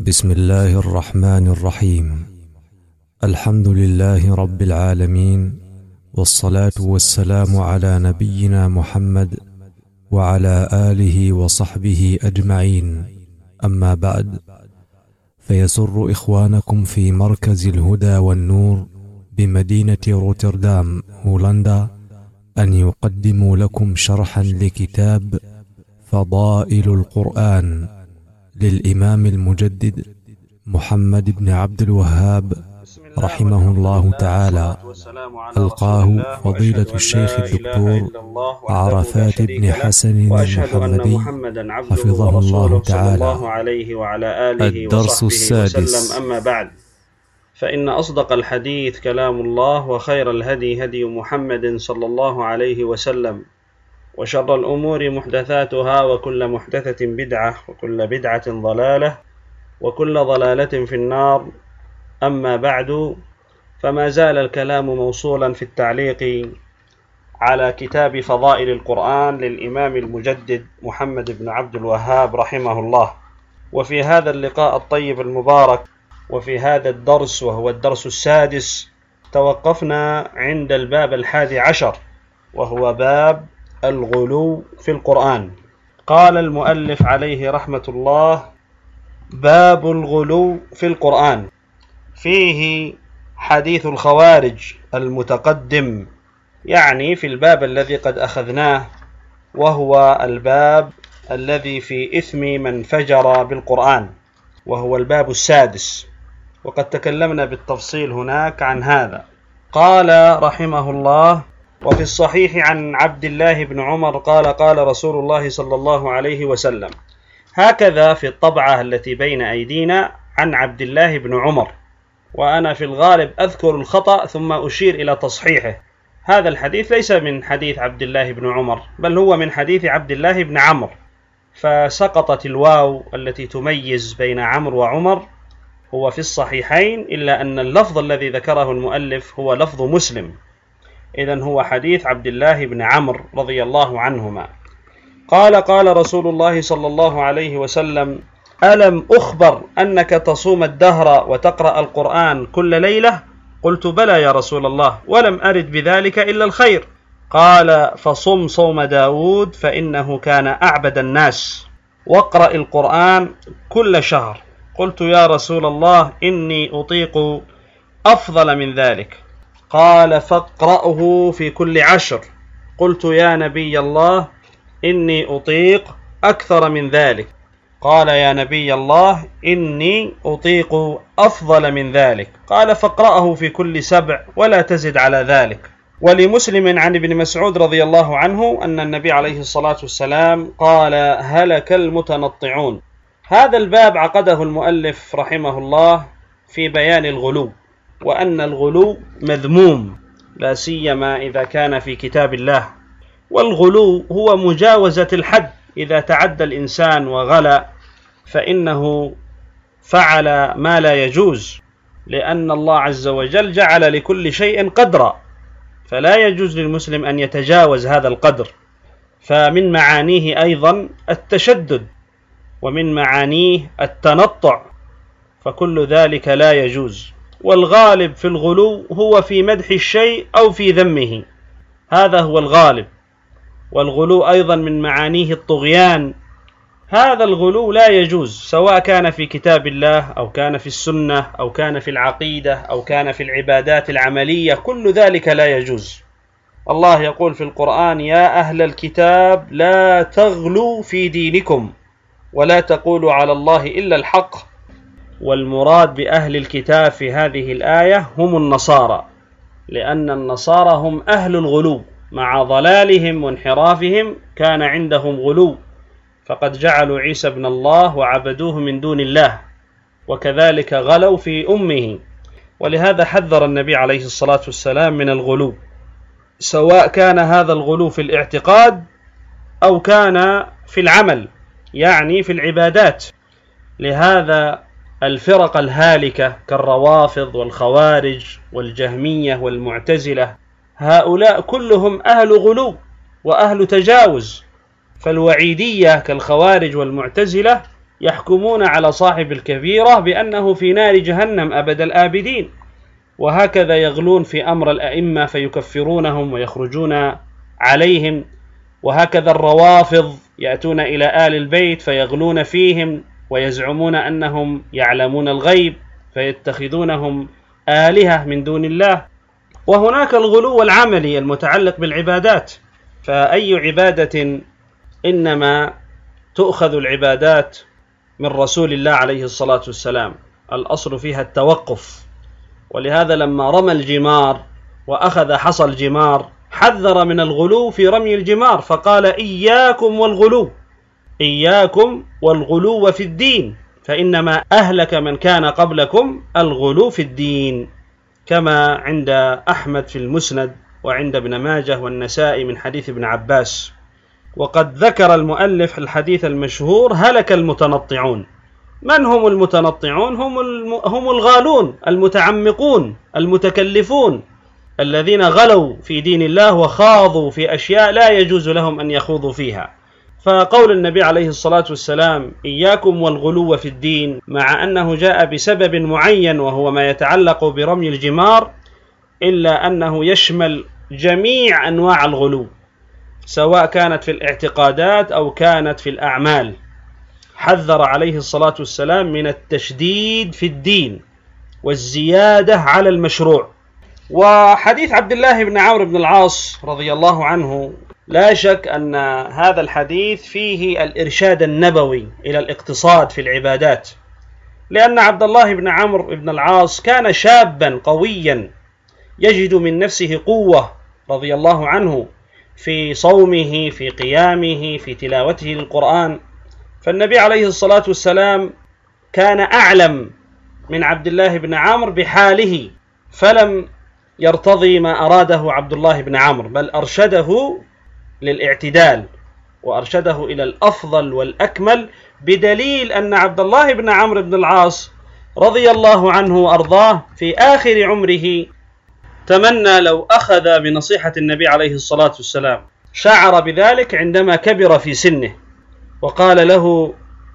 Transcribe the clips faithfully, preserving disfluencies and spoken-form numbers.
بسم الله الرحمن الرحيم. الحمد لله رب العالمين، والصلاة والسلام على نبينا محمد وعلى آله وصحبه أجمعين. أما بعد، فيسر إخوانكم في مركز الهدى والنور بمدينة روتردام هولندا أن يقدموا لكم شرحا لكتاب فضائل القرآن للإمام المجدد محمد بن عبد الوهاب رحمه الله تعالى، ألقاه فضيلة الشيخ الدكتور عرفات بن حسن المحمدي حفظه الله تعالى. الدرس السادس. أما بعد، فإن أصدق الحديث كلام الله، وخير الهدي هدي محمد صلى الله عليه وسلم، وشر الأمور محدثاتها، وكل محدثة بدعة، وكل بدعة ضلالة، وكل ضلالة في النار. أما بعد، فما زال الكلام موصولا في التعليق على كتاب فضائل القرآن للإمام المجدد محمد بن عبد الوهاب رحمه الله. وفي هذا اللقاء الطيب المبارك، وفي هذا الدرس وهو الدرس السادس، توقفنا عند الباب الحادي عشر، وهو باب الغلو في القرآن. قال المؤلف عليه رحمة الله: باب الغلو في القرآن. فيه حديث الخوارج المتقدم، يعني في الباب الذي قد أخذناه، وهو الباب الذي في إثم من فجر بالقرآن، وهو الباب السادس، وقد تكلمنا بالتفصيل هناك عن هذا. قال رحمه الله: وفي الصحيح عن عبد الله بن عمر قال: قال رسول الله صلى الله عليه وسلم. هكذا في الطبعة التي بين أيدينا عن عبد الله بن عمر، وأنا في الغالب أذكر الخطأ ثم أشير إلى تصحيحه. هذا الحديث ليس من حديث عبد الله بن عمر، بل هو من حديث عبد الله بن عمرو، فسقطت الواو التي تميز بين عمرو وعمر. هو في الصحيحين، إلا أن اللفظ الذي ذكره المؤلف هو لفظ مسلم، إذن هو حديث عبد الله بن عمرو رضي الله عنهما. قال: قال رسول الله صلى الله عليه وسلم: ألم أخبر أنك تصوم الدهر وتقرأ القرآن كل ليلة؟ قلت: بلى يا رسول الله، ولم أرد بذلك إلا الخير. قال: فصم صوم داود فإنه كان أعبد الناس، واقرأ القرآن كل شهر. قلت: يا رسول الله، إني أطيق أفضل من ذلك. قال: فاقرأه في كل عشر. قلت: يا نبي الله، إني أطيق أكثر من ذلك. قال: يا نبي الله، إني أطيق أفضل من ذلك. قال: فاقرأه في كل سبع ولا تزد على ذلك. ولمسلم عن ابن مسعود رضي الله عنه أن النبي عليه الصلاة والسلام قال: هلك المتنطعون. هذا الباب عقده المؤلف رحمه الله في بيان الغلو، وأن الغلو مذموم، لا سيما إذا كان في كتاب الله. والغلو هو مجاوزة الحد، إذا تعدى الإنسان وغلى فإنه فعل ما لا يجوز، لأن الله عز وجل جعل لكل شيء قدرا، فلا يجوز للمسلم أن يتجاوز هذا القدر. فمن معانيه أيضا التشدد، ومن معانيه التنطع، فكل ذلك لا يجوز. والغالب في الغلو هو في مدح الشيء أو في ذمه، هذا هو الغالب. والغلو أيضا من معانيه الطغيان. هذا الغلو لا يجوز، سواء كان في كتاب الله أو كان في السنة أو كان في العقيدة أو كان في العبادات العملية، كل ذلك لا يجوز. الله يقول في القرآن: يا أهل الكتاب لا تغلوا في دينكم ولا تقولوا على الله إلا الحق. والمراد بأهل الكتاب في هذه الآية هم النصارى، لأن النصارى هم أهل الغلو، مع ضلالهم وانحرافهم كان عندهم غلو، فقد جعلوا عيسى ابن الله وعبدوه من دون الله، وكذلك غلوا في أمه. ولهذا حذر النبي عليه الصلاة والسلام من الغلو، سواء كان هذا الغلو في الاعتقاد أو كان في العمل، يعني في العبادات. لهذا الفرق الهالكة كالروافض والخوارج والجهمية والمعتزلة، هؤلاء كلهم أهل غلو وأهل تجاوز. فالوعيدية كالخوارج والمعتزلة يحكمون على صاحب الكبيرة بأنه في نار جهنم أبد الآبدين، وهكذا يغلون في أمر الأئمة فيكفرونهم ويخرجون عليهم، وهكذا الروافض يأتون إلى آل البيت فيغلون فيهم ويزعمون أنهم يعلمون الغيب فيتخذونهم آلهة من دون الله. وهناك الغلو العملي المتعلق بالعبادات، فأي عبادة إنما تؤخذ العبادات من رسول الله عليه الصلاة والسلام، الأصل فيها التوقف. ولهذا لما رمى الجمار وأخذ حصى الجمار حذر من الغلو في رمي الجمار، فقال إياكم والغلو، إياكم والغلو في الدين، فإنما أهلك من كان قبلكم الغلو في الدين، كما عند أحمد في المسند وعند ابن ماجه والنسائي من حديث ابن عباس. وقد ذكر المؤلف الحديث المشهور هلك المتنطعون. من هم المتنطعون؟ هم هم الغالون المتعمقون المتكلفون الذين غلوا في دين الله وخاضوا في أشياء لا يجوز لهم أن يخوضوا فيها. فقول النبي عليه الصلاة والسلام إياكم والغلو في الدين، مع أنه جاء بسبب معين وهو ما يتعلق برمي الجمار، إلا أنه يشمل جميع أنواع الغلو سواء كانت في الاعتقادات أو كانت في الأعمال. حذر عليه الصلاة والسلام من التشديد في الدين والزيادة على المشروع. وحديث عبد الله بن عمرو بن العاص رضي الله عنه لا شك أن هذا الحديث فيه الإرشاد النبوي إلى الاقتصاد في العبادات، لأن عبد الله بن عمرو بن العاص كان شابا قويا يجد من نفسه قوة رضي الله عنه في صومه، في قيامه، في تلاوته للقرآن. فالنبي عليه الصلاة والسلام كان أعلم من عبد الله بن عمرو بحاله، فلم يرتضي ما أراده عبد الله بن عمرو، بل أرشده للاعتدال وأرشده إلى الأفضل والأكمل، بدليل أن عبد الله بن عمرو بن العاص رضي الله عنه وأرضاه في آخر عمره تمنى لو أخذ بنصيحة النبي عليه الصلاة والسلام. شعر بذلك عندما كبر في سنه وقال له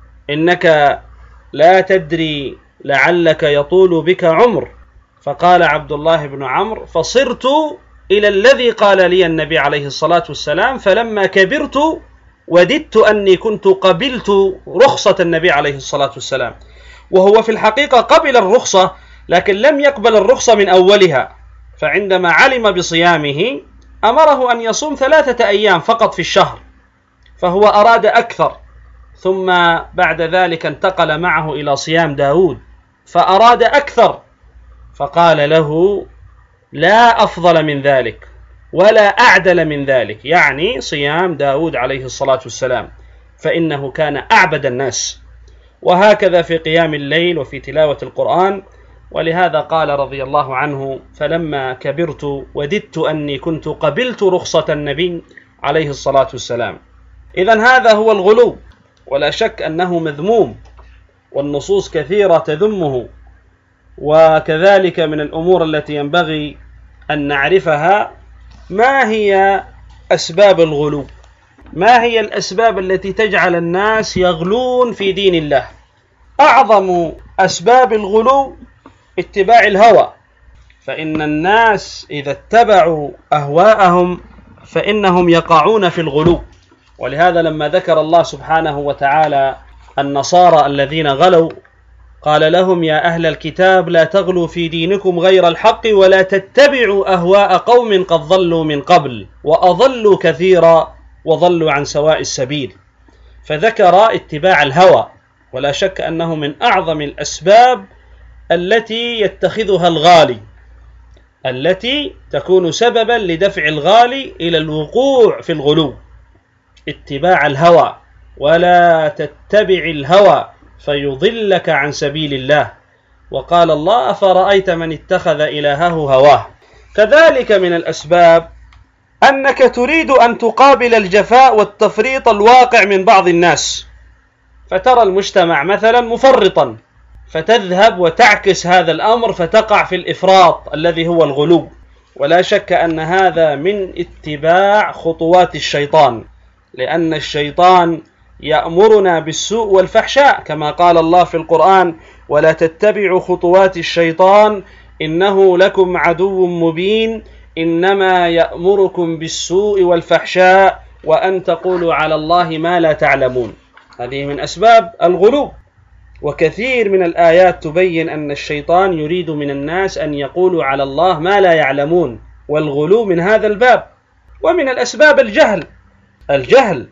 إنك لا تدري لعلك يطول بك عمر، فقال عبد الله بن عمرو فصرت إلى الذي قال لي النبي عليه الصلاة والسلام، فلما كبرت وددت أني كنت قبلت رخصة النبي عليه الصلاة والسلام. وهو في الحقيقة قبل الرخصة لكن لم يقبل الرخصة من أولها، فعندما علم بصيامه أمره أن يصوم ثلاثة أيام فقط في الشهر، فهو أراد أكثر، ثم بعد ذلك انتقل معه إلى صيام داود فأراد أكثر، فقال له لا أفضل من ذلك ولا أعدل من ذلك، يعني صيام داود عليه الصلاة والسلام، فإنه كان أعبد الناس. وهكذا في قيام الليل وفي تلاوة القرآن. ولهذا قال رضي الله عنه فلما كبرت وددت أني كنت قبلت رخصة النبي عليه الصلاة والسلام. إذن هذا هو الغلو، ولا شك أنه مذموم، والنصوص كثيرة تذمه. وكذلك من الأمور التي ينبغي أن نعرفها ما هي أسباب الغلو، ما هي الأسباب التي تجعل الناس يغلون في دين الله. أعظم أسباب الغلو اتباع الهوى، فإن الناس إذا اتبعوا أهواءهم فإنهم يقعون في الغلو. ولهذا لما ذكر الله سبحانه وتعالى النصارى الذين غلوا قال لهم يا أهل الكتاب لا تغلوا في دينكم غير الحق ولا تتبعوا أهواء قوم قد ضلوا من قبل وأضلوا كثيرا وضلوا عن سواء السبيل. فذكر اتباع الهوى، ولا شك أنه من أعظم الأسباب التي يتخذها الغالي، التي تكون سببا لدفع الغالي إلى الوقوع في الغلو. اتباع الهوى، ولا تتبع الهوى فيضلك عن سبيل الله. وقال الله أفرأيت من اتخذ إلهه هواه. كذلك من الأسباب أنك تريد أن تقابل الجفاء والتفريط الواقع من بعض الناس، فترى المجتمع مثلا مفرطا فتذهب وتعكس هذا الأمر فتقع في الإفراط الذي هو الغلو. ولا شك أن هذا من اتباع خطوات الشيطان، لأن الشيطان يأمرنا بالسوء والفحشاء، كما قال الله في القرآن: ولا تتبعوا خطوات الشيطان إنه لكم عدو مبين إنما يأمركم بالسوء والفحشاء وأن تقولوا على الله ما لا تعلمون. هذه من أسباب الغلو، وكثير من الآيات تبين أن الشيطان يريد من الناس أن يقولوا على الله ما لا يعلمون، والغلو من هذا الباب. ومن الأسباب الجهل الجهل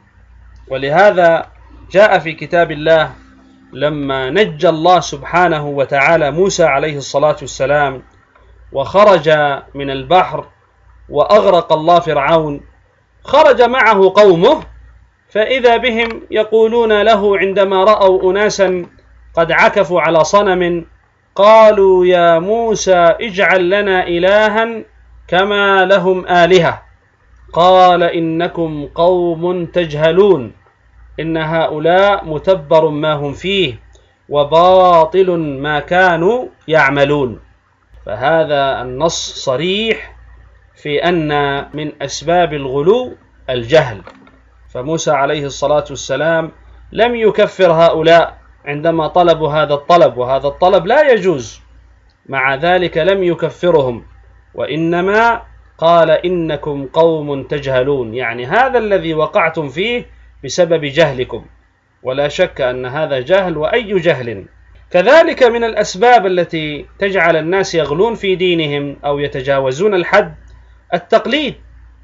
ولهذا جاء في كتاب الله لما نجى الله سبحانه وتعالى موسى عليه الصلاة والسلام وخرج من البحر وأغرق الله فرعون، خرج معه قومه فإذا بهم يقولون له عندما رأوا أناسا قد عكفوا على صنم: قالوا يا موسى اجعل لنا إلها كما لهم آلهة. قال إنكم قوم تجهلون إن هؤلاء متبر ما هم فيه وباطل ما كانوا يعملون. فهذا النص صريح في أن من أسباب الغلو الجهل. فموسى عليه الصلاة والسلام لم يكفر هؤلاء عندما طلبوا هذا الطلب، وهذا الطلب لا يجوز، مع ذلك لم يكفرهم، وإنما قال إنكم قوم تجهلون، يعني هذا الذي وقعتم فيه بسبب جهلكم، ولا شك أن هذا جهل وأي جهل. كذلك من الأسباب التي تجعل الناس يغلون في دينهم أو يتجاوزون الحد التقليد،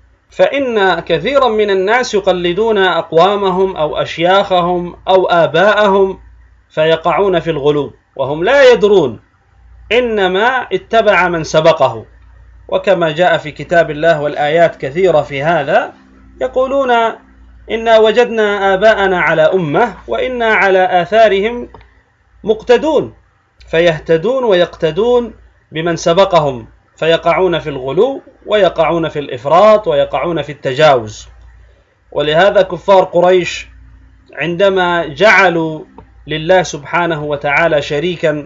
فإن كثيرا من الناس يقلدون أقوامهم أو أشياخهم أو آباءهم فيقعون في الغلو وهم لا يدرون، إنما اتبع من سبقه. وكما جاء في كتاب الله والآيات كثيرة في هذا، يقولون إنا وجدنا آباءنا على أمة وإنا على آثارهم مقتدون، فيهتدون ويقتدون بمن سبقهم، فيقعون في الغلو ويقعون في الإفراط ويقعون في التجاوز. ولهذا كفار قريش عندما جعلوا لله سبحانه وتعالى شريكا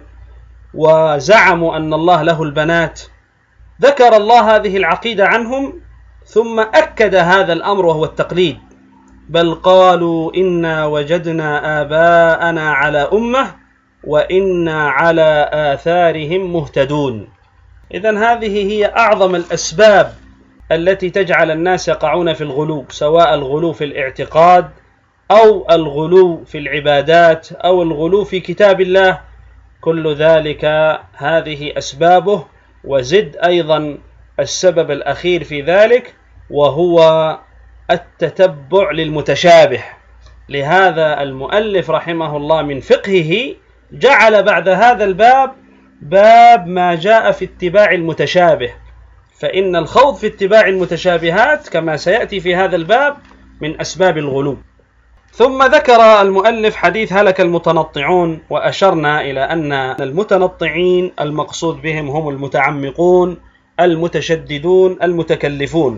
وزعموا أن الله له البنات، ذكر الله هذه العقيدة عنهم ثم أكد هذا الأمر وهو التقليد: بل قالوا إنا وجدنا آباءنا على أمة وإنا على آثارهم مهتدون. إذن هذه هي أعظم الأسباب التي تجعل الناس يقعون في الغلو، سواء الغلو في الاعتقاد أو الغلو في العبادات أو الغلو في كتاب الله، كل ذلك هذه أسبابه. وزد أيضا السبب الأخير في ذلك وهو التتبع للمتشابه. لهذا المؤلف رحمه الله من فقهه جعل بعد هذا الباب باب ما جاء في اتباع المتشابه، فإن الخوض في اتباع المتشابهات كما سيأتي في هذا الباب من أسباب الغلو. ثم ذكر المؤلف حديث هلك المتنطعون، وأشرنا إلى أن المتنطعين المقصود بهم هم المتعمقون المتشددون المتكلفون.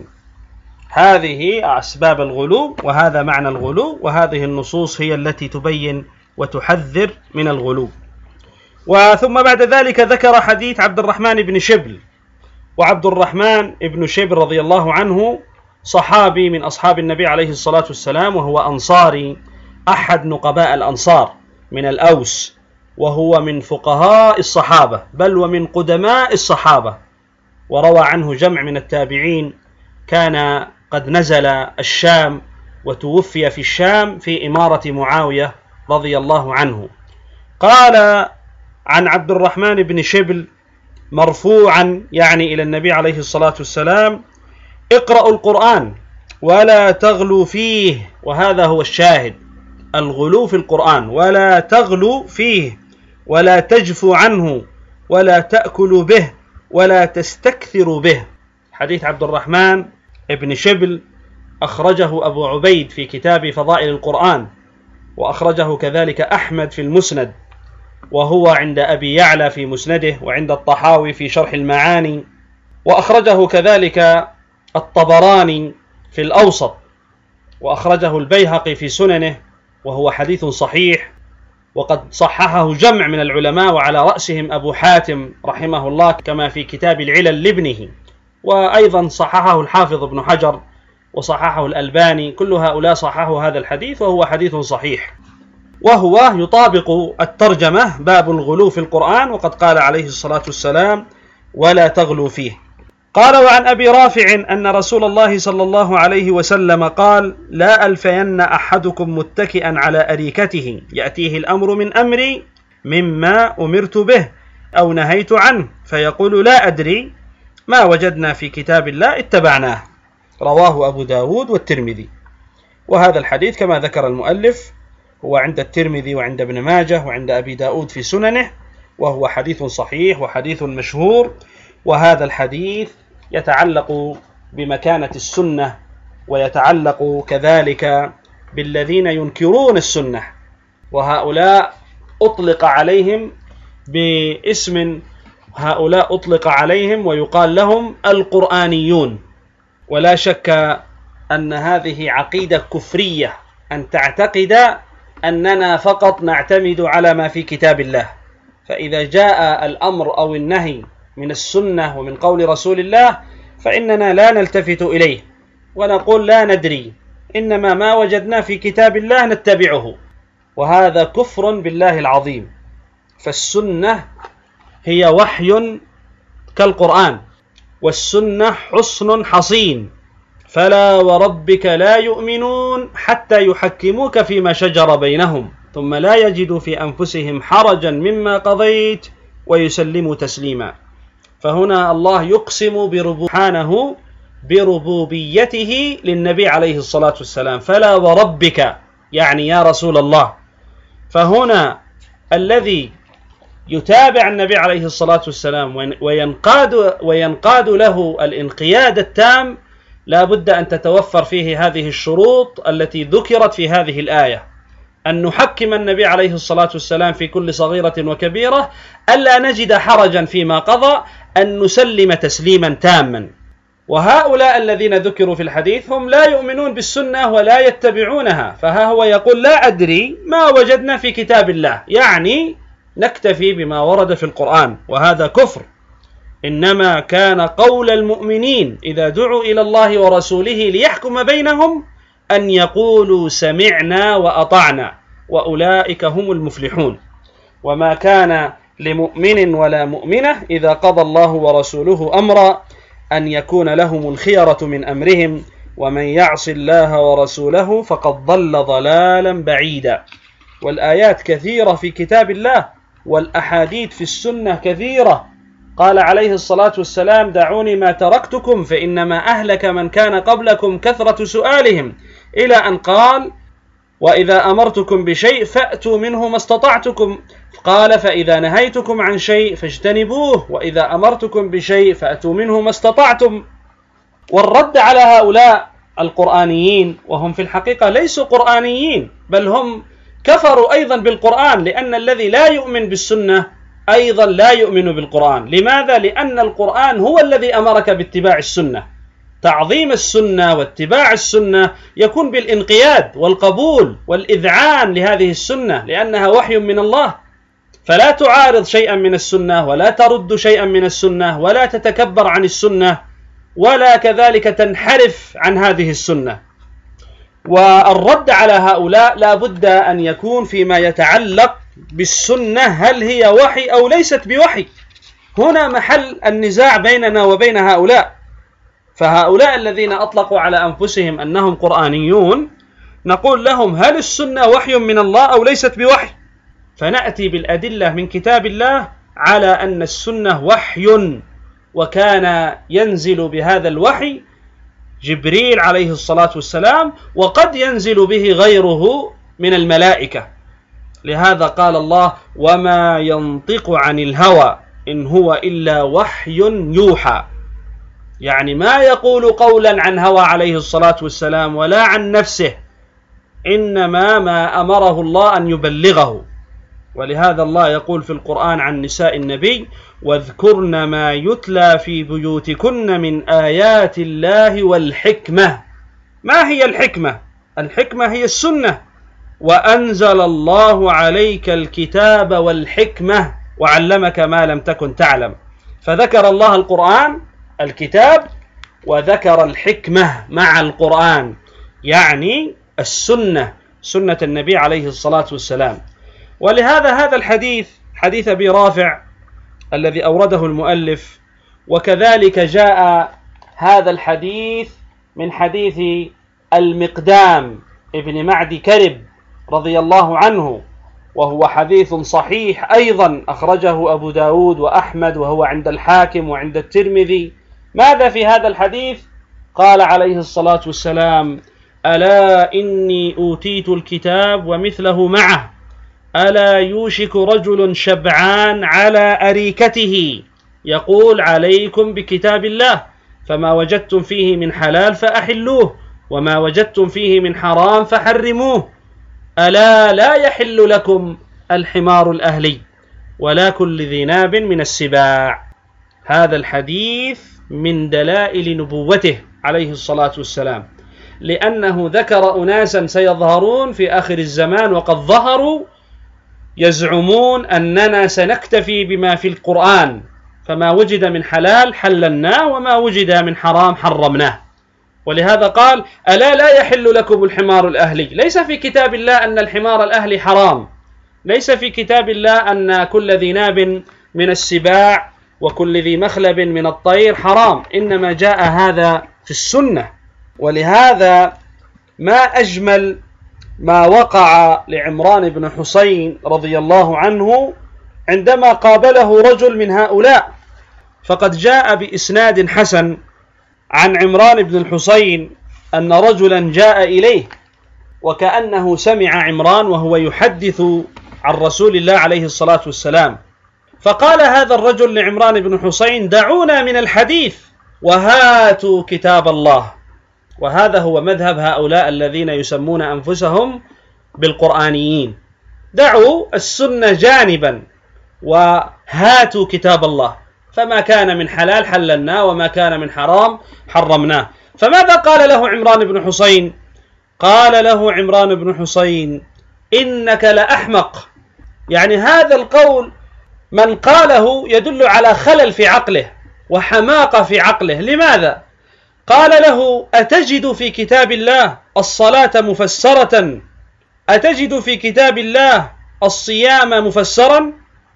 هذه أسباب الغلو، وهذا معنى الغلو، وهذه النصوص هي التي تبين وتحذر من الغلو. وثم بعد ذلك ذكر حديث عبد الرحمن بن شبل. وعبد الرحمن بن شبل رضي الله عنه صحابي من أصحاب النبي عليه الصلاة والسلام، وهو أنصاري أحد نقباء الأنصار من الأوس، وهو من فقهاء الصحابة بل ومن قدماء الصحابة، وروى عنه جمع من التابعين. كان قد نزل الشام وتوفي في الشام في إمارة معاوية رضي الله عنه. قال عن عبد الرحمن بن شبل مرفوعا يعني إلى النبي عليه الصلاة والسلام: اقرأوا القرآن ولا تغلوا فيه. وهذا هو الشاهد، الغلو في القرآن، ولا تغلوا فيه ولا تجفوا عنه ولا تأكلوا به ولا تستكثروا به. حديث عبد الرحمن ابن شبل أخرجه أبو عبيد في كتاب فضائل القرآن، وأخرجه كذلك أحمد في المسند، وهو عند أبي يعلى في مسنده، وعند الطحاوي في شرح المعاني، وأخرجه كذلك الطبراني في الأوسط، وأخرجه البيهقي في سننه، وهو حديث صحيح، وقد صححه جمع من العلماء وعلى رأسهم أبو حاتم رحمه الله كما في كتاب العلل لابنه، وأيضا صححه الحافظ ابن حجر وصححه الألباني، كل هؤلاء صححوا هذا الحديث وهو حديث صحيح، وهو يطابق الترجمة باب الغلو في القرآن، وقد قال عليه الصلاة والسلام ولا تغلو فيه. قال: وعن أبي رافع أن رسول الله صلى الله عليه وسلم قال: لا ألفين أحدكم متكئا على أريكته يأتيه الأمر من أمري مما أمرت به أو نهيت عنه فيقول لا أدري ما وجدنا في كتاب الله اتبعناه. رواه أبو داود والترمذي. وهذا الحديث كما ذكر المؤلف هو عند الترمذي وعند ابن ماجه وعند أبي داود في سننه، وهو حديث صحيح وحديث مشهور. وهذا الحديث يتعلق بمكانة السنة، ويتعلق كذلك بالذين ينكرون السنة، وهؤلاء أطلق عليهم باسم، هؤلاء أطلق عليهم ويقال لهم القرآنيون. ولا شك أن هذه عقيدة كفرية، أن تعتقد أننا فقط نعتمد على ما في كتاب الله، فإذا جاء الأمر أو النهي من السنة ومن قول رسول الله فإننا لا نلتفت إليه ونقول لا ندري، إنما ما وجدنا في كتاب الله نتبعه، وهذا كفر بالله العظيم. فالسنة هي وحي كالقرآن، والسنة حصن حصين، فلا وربك لا يؤمنون حتى يحكموك فيما شجر بينهم ثم لا يجدوا في أنفسهم حرجا مما قضيت ويسلموا تسليما. فهنا الله يقسم سبحانه بربوبيته للنبي عليه الصلاة والسلام، فلا وربك يعني يا رسول الله. فهنا الذي يتابع النبي عليه الصلاة والسلام وينقاد, وينقاد له الانقياد التام لا بد أن تتوفر فيه هذه الشروط التي ذكرت في هذه الآية: أن نحكم النبي عليه الصلاة والسلام في كل صغيرة وكبيرة، ألا نجد حرجا فيما قضى، أن نسلم تسليما تاما. وهؤلاء الذين ذكروا في الحديث هم لا يؤمنون بالسنة ولا يتبعونها، فها هو يقول لا أدري ما وجدنا في كتاب الله، يعني نكتفي بما ورد في القرآن، وهذا كفر. إنما كان قول المؤمنين إذا دعوا إلى الله ورسوله ليحكم بينهم أن يقولوا سمعنا وأطعنا، وأولئك هم المفلحون. وما كان لمؤمن ولا مؤمنة إذا قضى الله ورسوله أمرا أن يكون لهم الخيرة من أمرهم، ومن يعص الله ورسوله فقد ضل ضلالا بعيدا. والآيات كثيرة في كتاب الله، والأحاديث في السنة كثيرة. قال عليه الصلاة والسلام: دعوني ما تركتكم فإنما أهلك من كان قبلكم كثرة سؤالهم، إلى أن قال: وإذا أمرتكم بشيء فأتوا منه ما استطعتكم، قال: فإذا نهيتكم عن شيء فاجتنبوه، وإذا أمرتكم بشيء فأتوا منه ما استطعتم. والرد على هؤلاء القرآنيين، وهم في الحقيقة ليسوا قرآنيين، بل هم كفروا أيضا بالقرآن، لأن الذي لا يؤمن بالسنة أيضا لا يؤمن بالقرآن. لماذا؟ لأن القرآن هو الذي أمرك باتباع السنة. تعظيم السنة واتباع السنة يكون بالانقياد والقبول والإذعان لهذه السنة، لأنها وحي من الله، فلا تعارض شيئا من السنة ولا ترد شيئا من السنة ولا تتكبر عن السنة ولا كذلك تنحرف عن هذه السنة. والرد على هؤلاء لا بد أن يكون فيما يتعلق بالسنة، هل هي وحي أو ليست بوحي؟ هنا محل النزاع بيننا وبين هؤلاء. فهؤلاء الذين أطلقوا على أنفسهم أنهم قرآنيون نقول لهم: هل السنة وحي من الله أو ليست بوحي؟ فنأتي بالأدلة من كتاب الله على أن السنة وحي، وكان ينزل بهذا الوحي جبريل عليه الصلاة والسلام، وقد ينزل به غيره من الملائكة. لهذا قال الله: وما ينطق عن الهوى إن هو إلا وحي يوحى، يعني ما يقول قولا عن هوى عليه الصلاة والسلام ولا عن نفسه، إنما ما أمره الله أن يبلغه. ولهذا الله يقول في القرآن عن نساء النبي: واذكرن ما يتلى في بيوتكن من آيات الله والحكمة. ما هي الحكمة؟ الحكمة هي السنة. وأنزل الله عليك الكتاب والحكمة وعلمك ما لم تكن تعلم. فذكر الله القرآن الكتاب، وذكر الحكمة مع القرآن، يعني السنة، سنة النبي عليه الصلاة والسلام. ولهذا هذا الحديث حديث أبي رافع الذي أورده المؤلف، وكذلك جاء هذا الحديث من حديث المقدام ابن معدي كرب رضي الله عنه، وهو حديث صحيح أيضا، أخرجه أبو داود وأحمد، وهو عند الحاكم وعند الترمذي. ماذا في هذا الحديث؟ قال عليه الصلاة والسلام: ألا إني أوتيت الكتاب ومثله معه، ألا يوشك رجل شبعان على أريكته يقول عليكم بكتاب الله، فما وجدتم فيه من حلال فأحلوه، وما وجدتم فيه من حرام فحرموه، ألا لا يحل لكم الحمار الأهلي ولا كل ذي ناب من السباع. هذا الحديث من دلائل نبوته عليه الصلاة والسلام، لأنه ذكر أناسا سيظهرون في آخر الزمان وقد ظهروا يزعمون أننا سنكتفي بما في القرآن، فما وجد من حلال حللناه وما وجد من حرام حرمناه. ولهذا قال: ألا لا يحل لكم الحمار الأهلي. ليس في كتاب الله أن الحمار الأهلي حرام، ليس في كتاب الله أن كل ذي ناب من السباع وكل ذي مخلب من الطير حرام، إنما جاء هذا في السنة. ولهذا ما أجمل ما وقع لعمران بن حسين رضي الله عنه عندما قابله رجل من هؤلاء، فقد جاء بإسناد حسن عن عمران بن الحسين أن رجلا جاء إليه وكأنه سمع عمران وهو يحدث عن رسول الله عليه الصلاة والسلام، فقال هذا الرجل لعمران بن حسين: دعونا من الحديث وهاتوا كتاب الله. وهذا هو مذهب هؤلاء الذين يسمون أنفسهم بالقرآنيين، دعوا السنة جانبا وهاتوا كتاب الله، فما كان من حلال حللناه وما كان من حرام حرمناه. فماذا قال له عمران بن حسين؟ قال له عمران بن حسين: إنك لأحمق. يعني هذا القول من قاله يدل على خلل في عقله وحماقة في عقله. لماذا؟ قال له: أتجد في كتاب الله الصلاة مفسرة؟ أتجد في كتاب الله الصيام مفسرا؟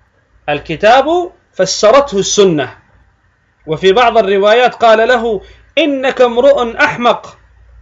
الكتاب فسرته السنة. وفي بعض الروايات قال له: إنك امرؤ أحمق،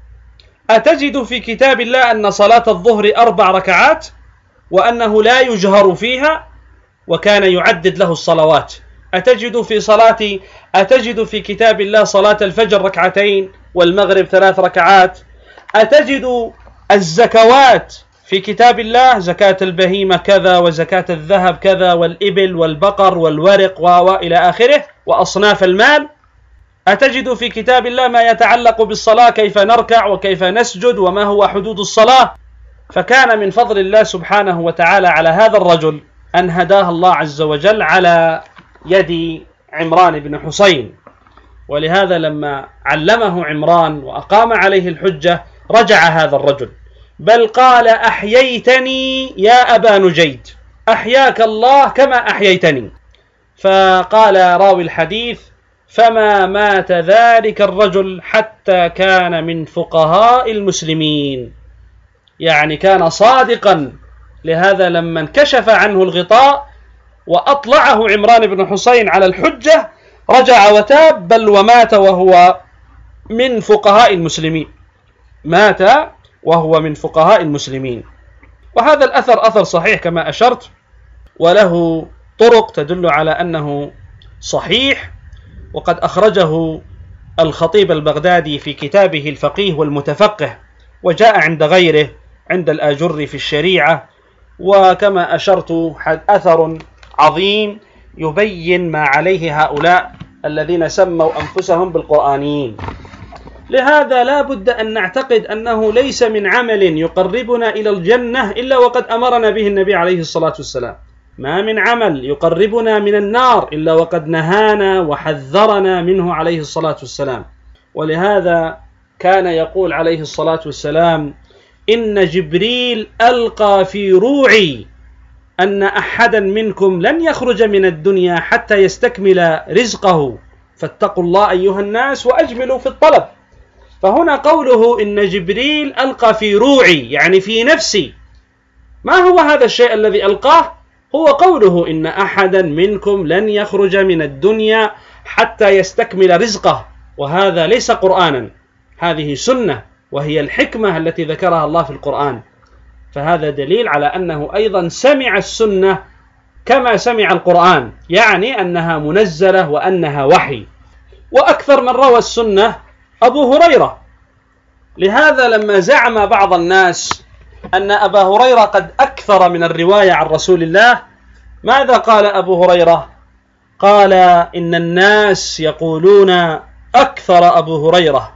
أتجد في كتاب الله أن صلاة الظهر أربع ركعات وأنه لا يجهر فيها، وكان يعدد له الصلوات. أتجد في صلاة أتجد في كتاب الله صلاة الفجر ركعتين والمغرب ثلاث ركعات. أتجد الزكوات في كتاب الله، زكاة البهيمة كذا وزكاة الذهب كذا والإبل والبقر والورق وإلى آخره وأصناف المال. أتجد في كتاب الله ما يتعلق بالصلاة، كيف نركع وكيف نسجد وما هو حدود الصلاة. فكان من فضل الله سبحانه وتعالى على هذا الرجل أن هداه الله عز وجل على يد عمران بن حسين. ولهذا لما علمه عمران وأقام عليه الحجة رجع هذا الرجل، بل قال: أحييتني يا أبا نجيد، أحياك الله كما أحييتني. فقال راوي الحديث: فما مات ذلك الرجل حتى كان من فقهاء المسلمين. يعني كان صادقا. لهذا لما انكشف عنه الغطاء وأطلعه عمران بن حسين على الحجة رجع وتاب، بل ومات وهو من فقهاء المسلمين، مات وهو من فقهاء المسلمين. وهذا الأثر أثر صحيح كما أشرت، وله طرق تدل على أنه صحيح، وقد أخرجه الخطيب البغدادي في كتابه الفقيه والمتفقه، وجاء عند غيره عند الآجري في الشريعة. وكما أشرت أثر عظيم يبين ما عليه هؤلاء الذين سموا أنفسهم بالقرآنيين. لهذا لا بد أن نعتقد أنه ليس من عمل يقربنا إلى الجنة إلا وقد أمرنا به النبي عليه الصلاة والسلام، ما من عمل يقربنا من النار إلا وقد نهانا وحذرنا منه عليه الصلاة والسلام. ولهذا كان يقول عليه الصلاة والسلام: إن جبريل ألقى في روعي أن أحدا منكم لن يخرج من الدنيا حتى يستكمل رزقه فاتقوا الله أيها الناس وأجملوا في الطلب. فهنا قوله إن جبريل ألقى في روعي يعني في نفسي، ما هو هذا الشيء الذي ألقاه؟ هو قوله إن أحدا منكم لن يخرج من الدنيا حتى يستكمل رزقه، وهذا ليس قرآنا، هذه سنة وهي الحكمة التي ذكرها الله في القرآن. فهذا دليل على أنه أيضا سمع السنة كما سمع القرآن، يعني أنها منزلة وأنها وحي. وأكثر من روى السنة أبو هريرة. لهذا لما زعم بعض الناس أن أبا هريرة قد أكثر من الرواية عن رسول الله، ماذا قال أبو هريرة؟ قال إن الناس يقولون أكثر أبو هريرة،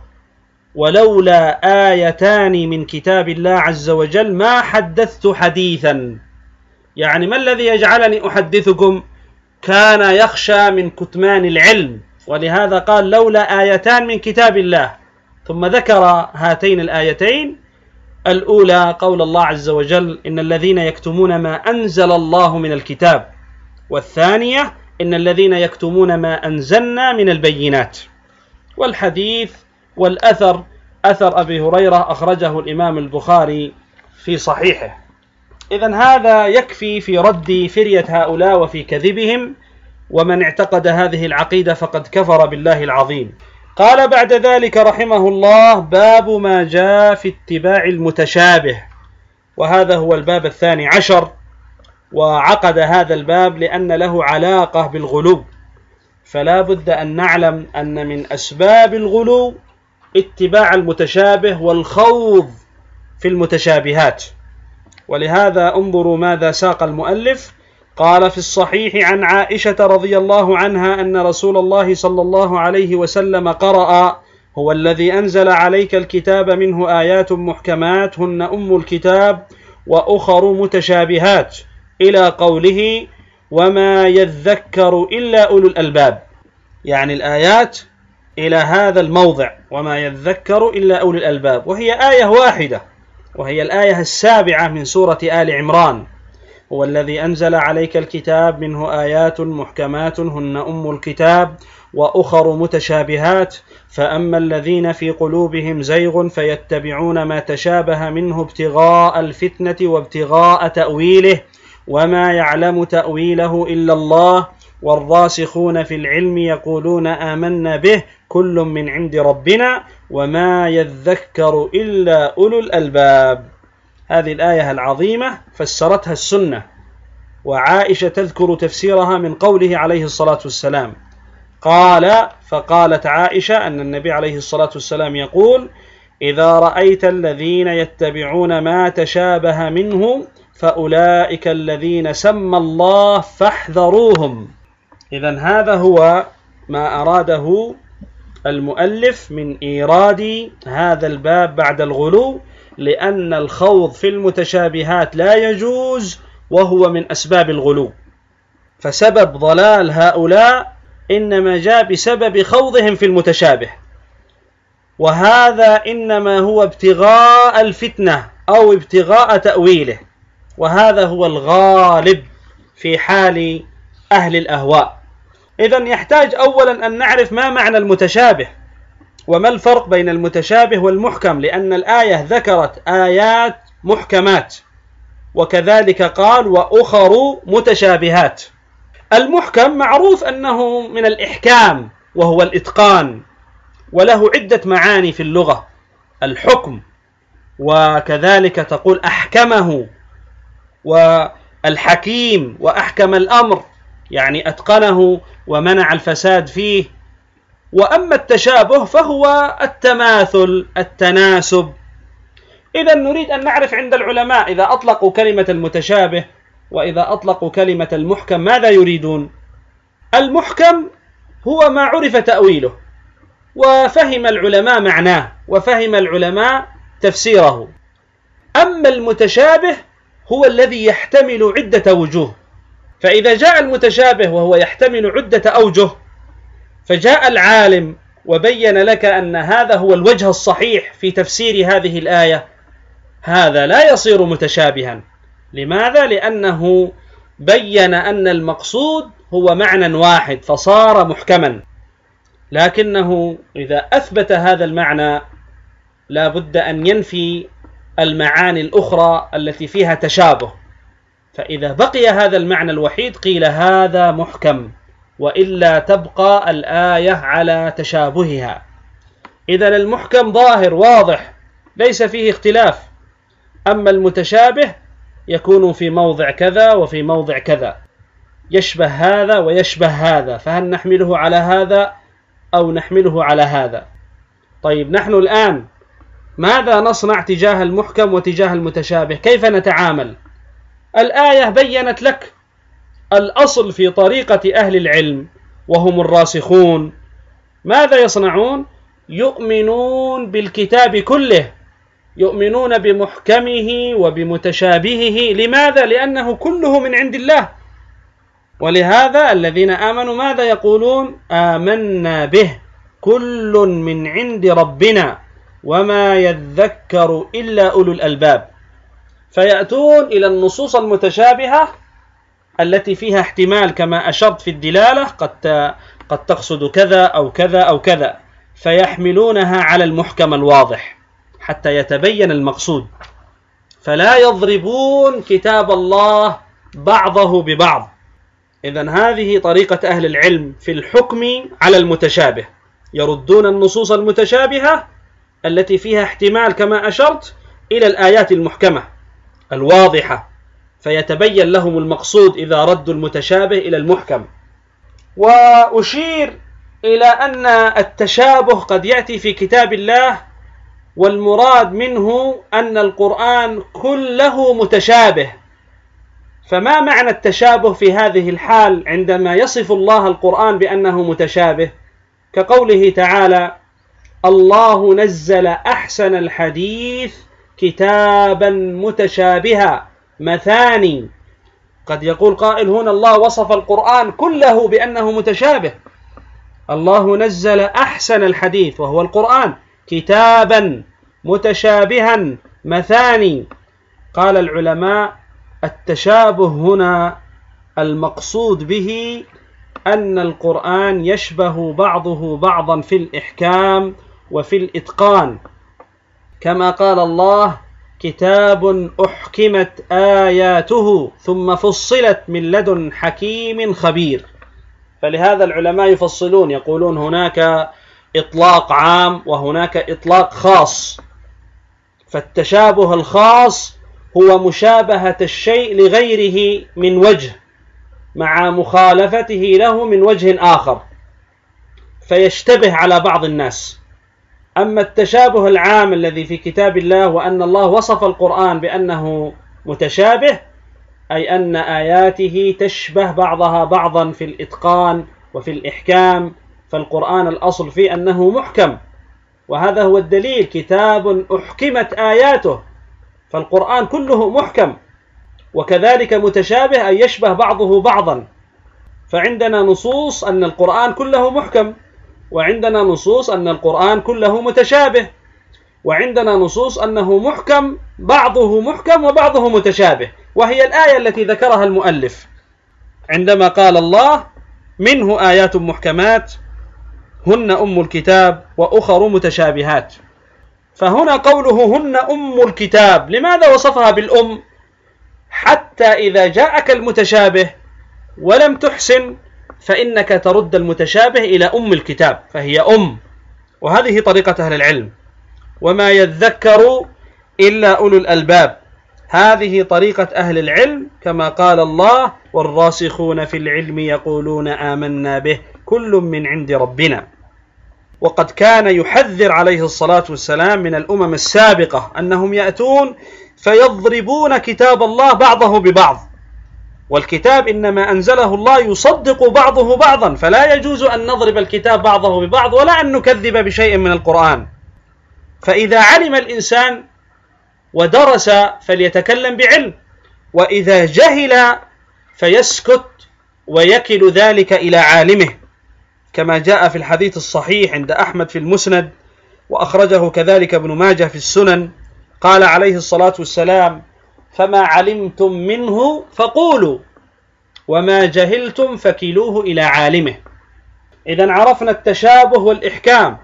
ولولا آيتان من كتاب الله عز وجل ما حدثت حديثا. يعني ما الذي يجعلني أحدثكم؟ كان يخشى من كتمان العلم، ولهذا قال لولا آيتان من كتاب الله، ثم ذكر هاتين الآيتين. الأولى قول الله عز وجل إن الذين يكتمون ما أنزل الله من الكتاب، والثانية إن الذين يكتمون ما أنزلنا من البينات. والحديث والأثر أثر أبي هريرة أخرجه الإمام البخاري في صحيحه. إذن هذا يكفي في رد فرية هؤلاء وفي كذبهم، ومن اعتقد هذه العقيدة فقد كفر بالله العظيم. قال بعد ذلك رحمه الله: باب ما جاء في اتباع المتشابه، وهذا هو الباب الثاني عشر. وعقد هذا الباب لأن له علاقة بالغلو، فلا بد أن نعلم أن من أسباب الغلو اتباع المتشابه والخوض في المتشابهات. ولهذا انظروا ماذا ساق المؤلف. قال في الصحيح عن عائشة رضي الله عنها أن رسول الله صلى الله عليه وسلم قرأ: هو الذي أنزل عليك الكتاب منه آيات محكمات هن أم الكتاب وأخر متشابهات، إلى قوله: وما يذكر إلا أولو الألباب. يعني الآيات إلى هذا الموضع، وما يذكر إلا أولو الألباب، وهي آية واحدة، وهي الآية السابعة من سورة آل عمران: هو الذي أنزل عليك الكتاب منه آيات محكمات هن أم الكتاب وأخر متشابهات، فأما الذين في قلوبهم زيغ فيتبعون ما تشابه منه ابتغاء الفتنة وابتغاء تأويله وما يعلم تأويله إلا الله والراسخون في العلم يقولون آمنا به كل من عند ربنا وما يذكر إلا أولو الألباب. هذه الآية العظيمة فسرتها السنة، وعائشة تذكر تفسيرها من قوله عليه الصلاة والسلام. قال فقالت عائشة أن النبي عليه الصلاة والسلام يقول: إذا رأيت الذين يتبعون ما تشابه منه فأولئك الذين سمى الله فاحذروهم. إذن هذا هو ما أراده المؤلف من إيراد هذا الباب بعد الغلو، لأن الخوض في المتشابهات لا يجوز، وهو من أسباب الغلو. فسبب ضلال هؤلاء إنما جاء بسبب خوضهم في المتشابه، وهذا إنما هو ابتغاء الفتنة أو ابتغاء تأويله، وهذا هو الغالب في حال أهل الأهواء. إذن يحتاج أولا أن نعرف ما معنى المتشابه، وما الفرق بين المتشابه والمحكم، لأن الآية ذكرت آيات محكمات، وكذلك قال وأخر متشابهات. المحكم معروف أنه من الإحكام وهو الإتقان، وله عدة معاني في اللغة: الحكم، وكذلك تقول أحكمه، والحكيم وأحكم الأمر يعني أتقنه ومنع الفساد فيه. وأما التشابه فهو التماثل، التناسب. إذا نريد أن نعرف عند العلماء إذا أطلقوا كلمة المتشابه وإذا أطلقوا كلمة المحكم ماذا يريدون؟ المحكم هو ما عرف تأويله وفهم العلماء معناه وفهم العلماء تفسيره. أما المتشابه هو الذي يحتمل عدة وجوه. فإذا جاء المتشابه وهو يحتمل عدة أوجه، فجاء العالم وبين لك أن هذا هو الوجه الصحيح في تفسير هذه الآية، هذا لا يصير متشابها. لماذا؟ لأنه بين أن المقصود هو معنى واحد فصار محكما. لكنه إذا أثبت هذا المعنى لا بد أن ينفي المعاني الأخرى التي فيها تشابه، فإذا بقي هذا المعنى الوحيد قيل هذا محكم، وإلا تبقى الآية على تشابهها. إذن المحكم ظاهر واضح ليس فيه اختلاف، أما المتشابه يكون في موضع كذا وفي موضع كذا، يشبه هذا ويشبه هذا، فهل نحمله على هذا أو نحمله على هذا؟ طيب نحن الآن ماذا نصنع تجاه المحكم وتجاه المتشابه؟ كيف نتعامل؟ الآية بيّنت لك الأصل في طريقة أهل العلم وهم الراسخون، ماذا يصنعون؟ يؤمنون بالكتاب كله، يؤمنون بمحكمه وبمتشابهه. لماذا؟ لأنه كله من عند الله، ولهذا الذين آمنوا ماذا يقولون؟ آمنا به كل من عند ربنا وما يذكر إلا أولو الألباب. فيأتون إلى النصوص المتشابهة التي فيها احتمال كما أشرت في الدلالة، قد قد تقصد كذا أو كذا أو كذا، فيحملونها على المحكم الواضح حتى يتبين المقصود، فلا يضربون كتاب الله بعضه ببعض. إذن هذه طريقة أهل العلم في الحكم على المتشابه، يردون النصوص المتشابهة التي فيها احتمال كما أشرت إلى الآيات المحكمة الواضحة، فيتبين لهم المقصود إذا ردوا المتشابه إلى المحكم. وأشير إلى أن التشابه قد يأتي في كتاب الله والمراد منه أن القرآن كله متشابه. فما معنى التشابه في هذه الحال عندما يصف الله القرآن بأنه متشابه؟ كقوله تعالى: الله نزل أحسن الحديث كتابا متشابها مثاني. قد يقول قائل هنا الله وصف القرآن كله بأنه متشابه، الله نزل أحسن الحديث وهو القرآن كتابا متشابها مثاني. قال العلماء: التشابه هنا المقصود به أن القرآن يشبه بعضه بعضا في الإحكام وفي الإتقان، كما قال الله: كتاب أحكمت آياته ثم فصلت من لدن حكيم خبير. فلهذا العلماء يفصلون، يقولون هناك إطلاق عام وهناك إطلاق خاص، فالتشابه الخاص هو مشابهة الشيء لغيره من وجه مع مخالفته له من وجه آخر فيشتبه على بعض الناس. أما التشابه العام الذي في كتاب الله وأن الله وصف القرآن بأنه متشابه، أي أن آياته تشبه بعضها بعضا في الإتقان وفي الإحكام، فالقرآن الأصل فيه أنه محكم، وهذا هو الدليل: كتاب أحكمت آياته، فالقرآن كله محكم. وكذلك متشابه أي يشبه بعضه بعضا، فعندنا نصوص أن القرآن كله محكم، وعندنا نصوص أن القرآن كله متشابه، وعندنا نصوص أنه محكم بعضه محكم وبعضه متشابه، وهي الآية التي ذكرها المؤلف عندما قال الله: منه آيات محكمات هن أم الكتاب وأخر متشابهات. فهنا قوله هن أم الكتاب، لماذا وصفها بالأم؟ حتى إذا جاءك المتشابه ولم تحسن فإنك ترد المتشابه إلى أم الكتاب، فهي أم، وهذه طريقة أهل العلم. وما يذكر إلا أولو الألباب، هذه طريقة أهل العلم، كما قال الله: والراسخون في العلم يقولون آمنا به كل من عند ربنا. وقد كان يحذر عليه الصلاة والسلام من الأمم السابقة أنهم يأتون فيضربون كتاب الله بعضه ببعض، والكتاب إنما أنزله الله يصدق بعضه بعضا، فلا يجوز أن نضرب الكتاب بعضه ببعض ولا أن نكذب بشيء من القرآن. فإذا علم الإنسان ودرس فليتكلم بعلم، وإذا جهل فيسكت ويكل ذلك إلى عالمه، كما جاء في الحديث الصحيح عند أحمد في المسند، وأخرجه كذلك ابن ماجه في السنن. قال عليه الصلاة والسلام: فما علمتم منه فقولوا، وما جهلتم فكلوه إلى عالمه. إذن عرفنا التشابه والإحكام.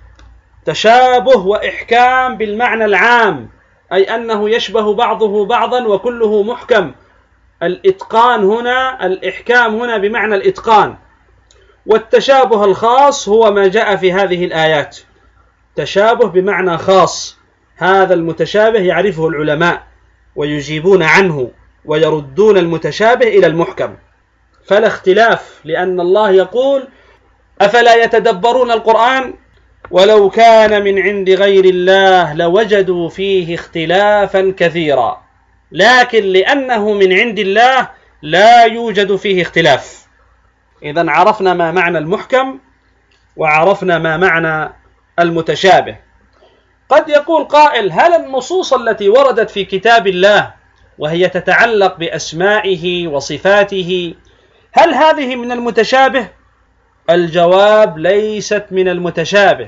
تشابه وإحكام بالمعنى العام، أي أنه يشبه بعضه بعضا وكله محكم. الإتقان هنا، الإحكام هنا بمعنى الإتقان. والتشابه الخاص هو ما جاء في هذه الآيات، تشابه بمعنى خاص، هذا المتشابه يعرفه العلماء ويجيبون عنه ويردون المتشابه إلى المحكم، فلا اختلاف، لأن الله يقول: أفلا يتدبرون القرآن ولو كان من عند غير الله لوجدوا فيه اختلافا كثيرا، لكن لأنه من عند الله لا يوجد فيه اختلاف. إذن عرفنا ما معنى المحكم وعرفنا ما معنى المتشابه. قد يقول قائل: هل النصوص التي وردت في كتاب الله وهي تتعلق بأسمائه وصفاته هل هذه من المتشابه؟ الجواب: ليست من المتشابه.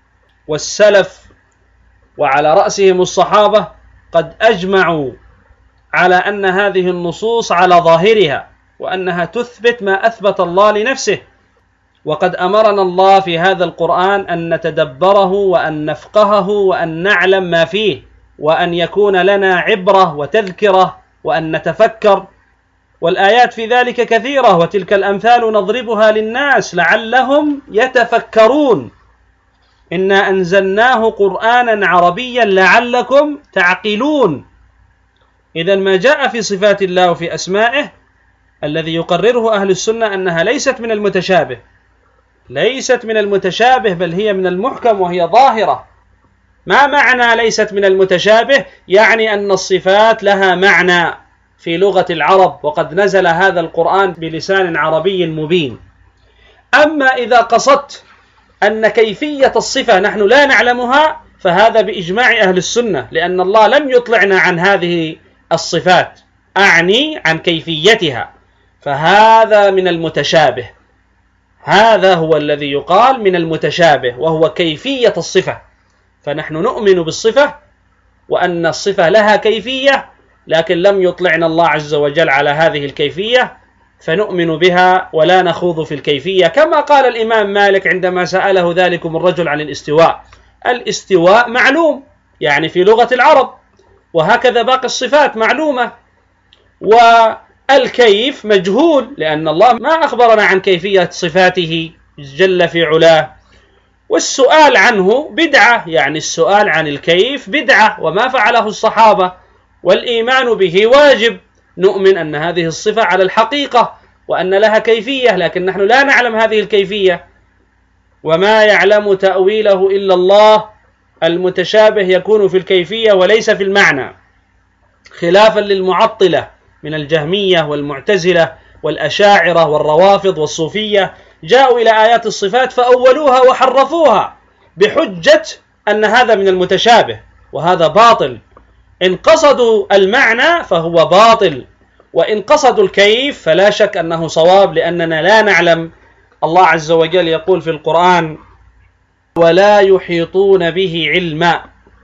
والسلف وعلى رأسهم الصحابة قد أجمعوا على أن هذه النصوص على ظاهرها وأنها تثبت ما أثبت الله لنفسه، وقد أمرنا الله في هذا القرآن أن نتدبره وأن نفقهه وأن نعلم ما فيه وأن يكون لنا عبرة وتذكرة وأن نتفكر، والآيات في ذلك كثيرة، وتلك الأمثال نضربها للناس لعلهم يتفكرون. إنا أنزلناه قرآنا عربيا لعلكم تعقلون. إذن ما جاء في صفات الله وفي أسمائه الذي يقرره أهل السنة أنها ليست من المتشابه، ليست من المتشابه بل هي من المحكم وهي ظاهرة. ما معنى ليست من المتشابه؟ يعني أن الصفات لها معنى في لغة العرب، وقد نزل هذا القرآن بلسان عربي مبين. أما إذا قصدت أن كيفية الصفة نحن لا نعلمها فهذا بإجماع أهل السنة، لأن الله لم يطلعنا عن هذه الصفات، أعني عن كيفيتها، فهذا من المتشابه. هذا هو الذي يقال من المتشابه، وهو كيفية الصفة. فنحن نؤمن بالصفة وأن الصفة لها كيفية، لكن لم يطلعنا الله عز وجل على هذه الكيفية، فنؤمن بها ولا نخوض في الكيفية، كما قال الإمام مالك عندما سأله ذلكم الرجل عن الاستواء: الاستواء معلوم يعني في لغة العرب، وهكذا باقي الصفات معلومة، والكيف مجهول لأن الله ما أخبرنا عن كيفية صفاته جل في علاه. والسؤال عنه بدعة، يعني السؤال عن الكيف بدعة وما فعله الصحابة، والإيمان به واجب. نؤمن أن هذه الصفة على الحقيقة وأن لها كيفية، لكن نحن لا نعلم هذه الكيفية، وما يعلم تأويله إلا الله. المتشابه يكون في الكيفية وليس في المعنى، خلافا للمعطلة من الجهمية والمعتزلة والأشاعرة والروافض والصوفية، جاءوا إلى آيات الصفات فأولوها وحرفوها بحجة أن هذا من المتشابه، وهذا باطل. إن قصدوا المعنى فهو باطل، وإن قصدوا الكيف فلا شك أنه صواب، لأننا لا نعلم. الله عز وجل يقول في القرآن: ولا يحيطون به علما،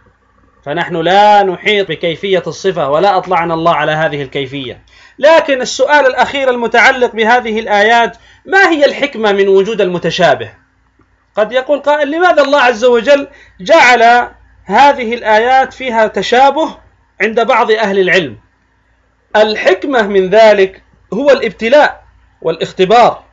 فنحن لا نحيط بكيفية الصفة ولا أطلعنا الله على هذه الكيفية. لكن السؤال الأخير المتعلق بهذه الآيات: ما هي الحكمة من وجود المتشابه؟ قد يقول قائل: لماذا الله عز وجل جعل هذه الآيات فيها تشابه عند بعض أهل العلم؟ الحكمة من ذلك هو الابتلاء والاختبار،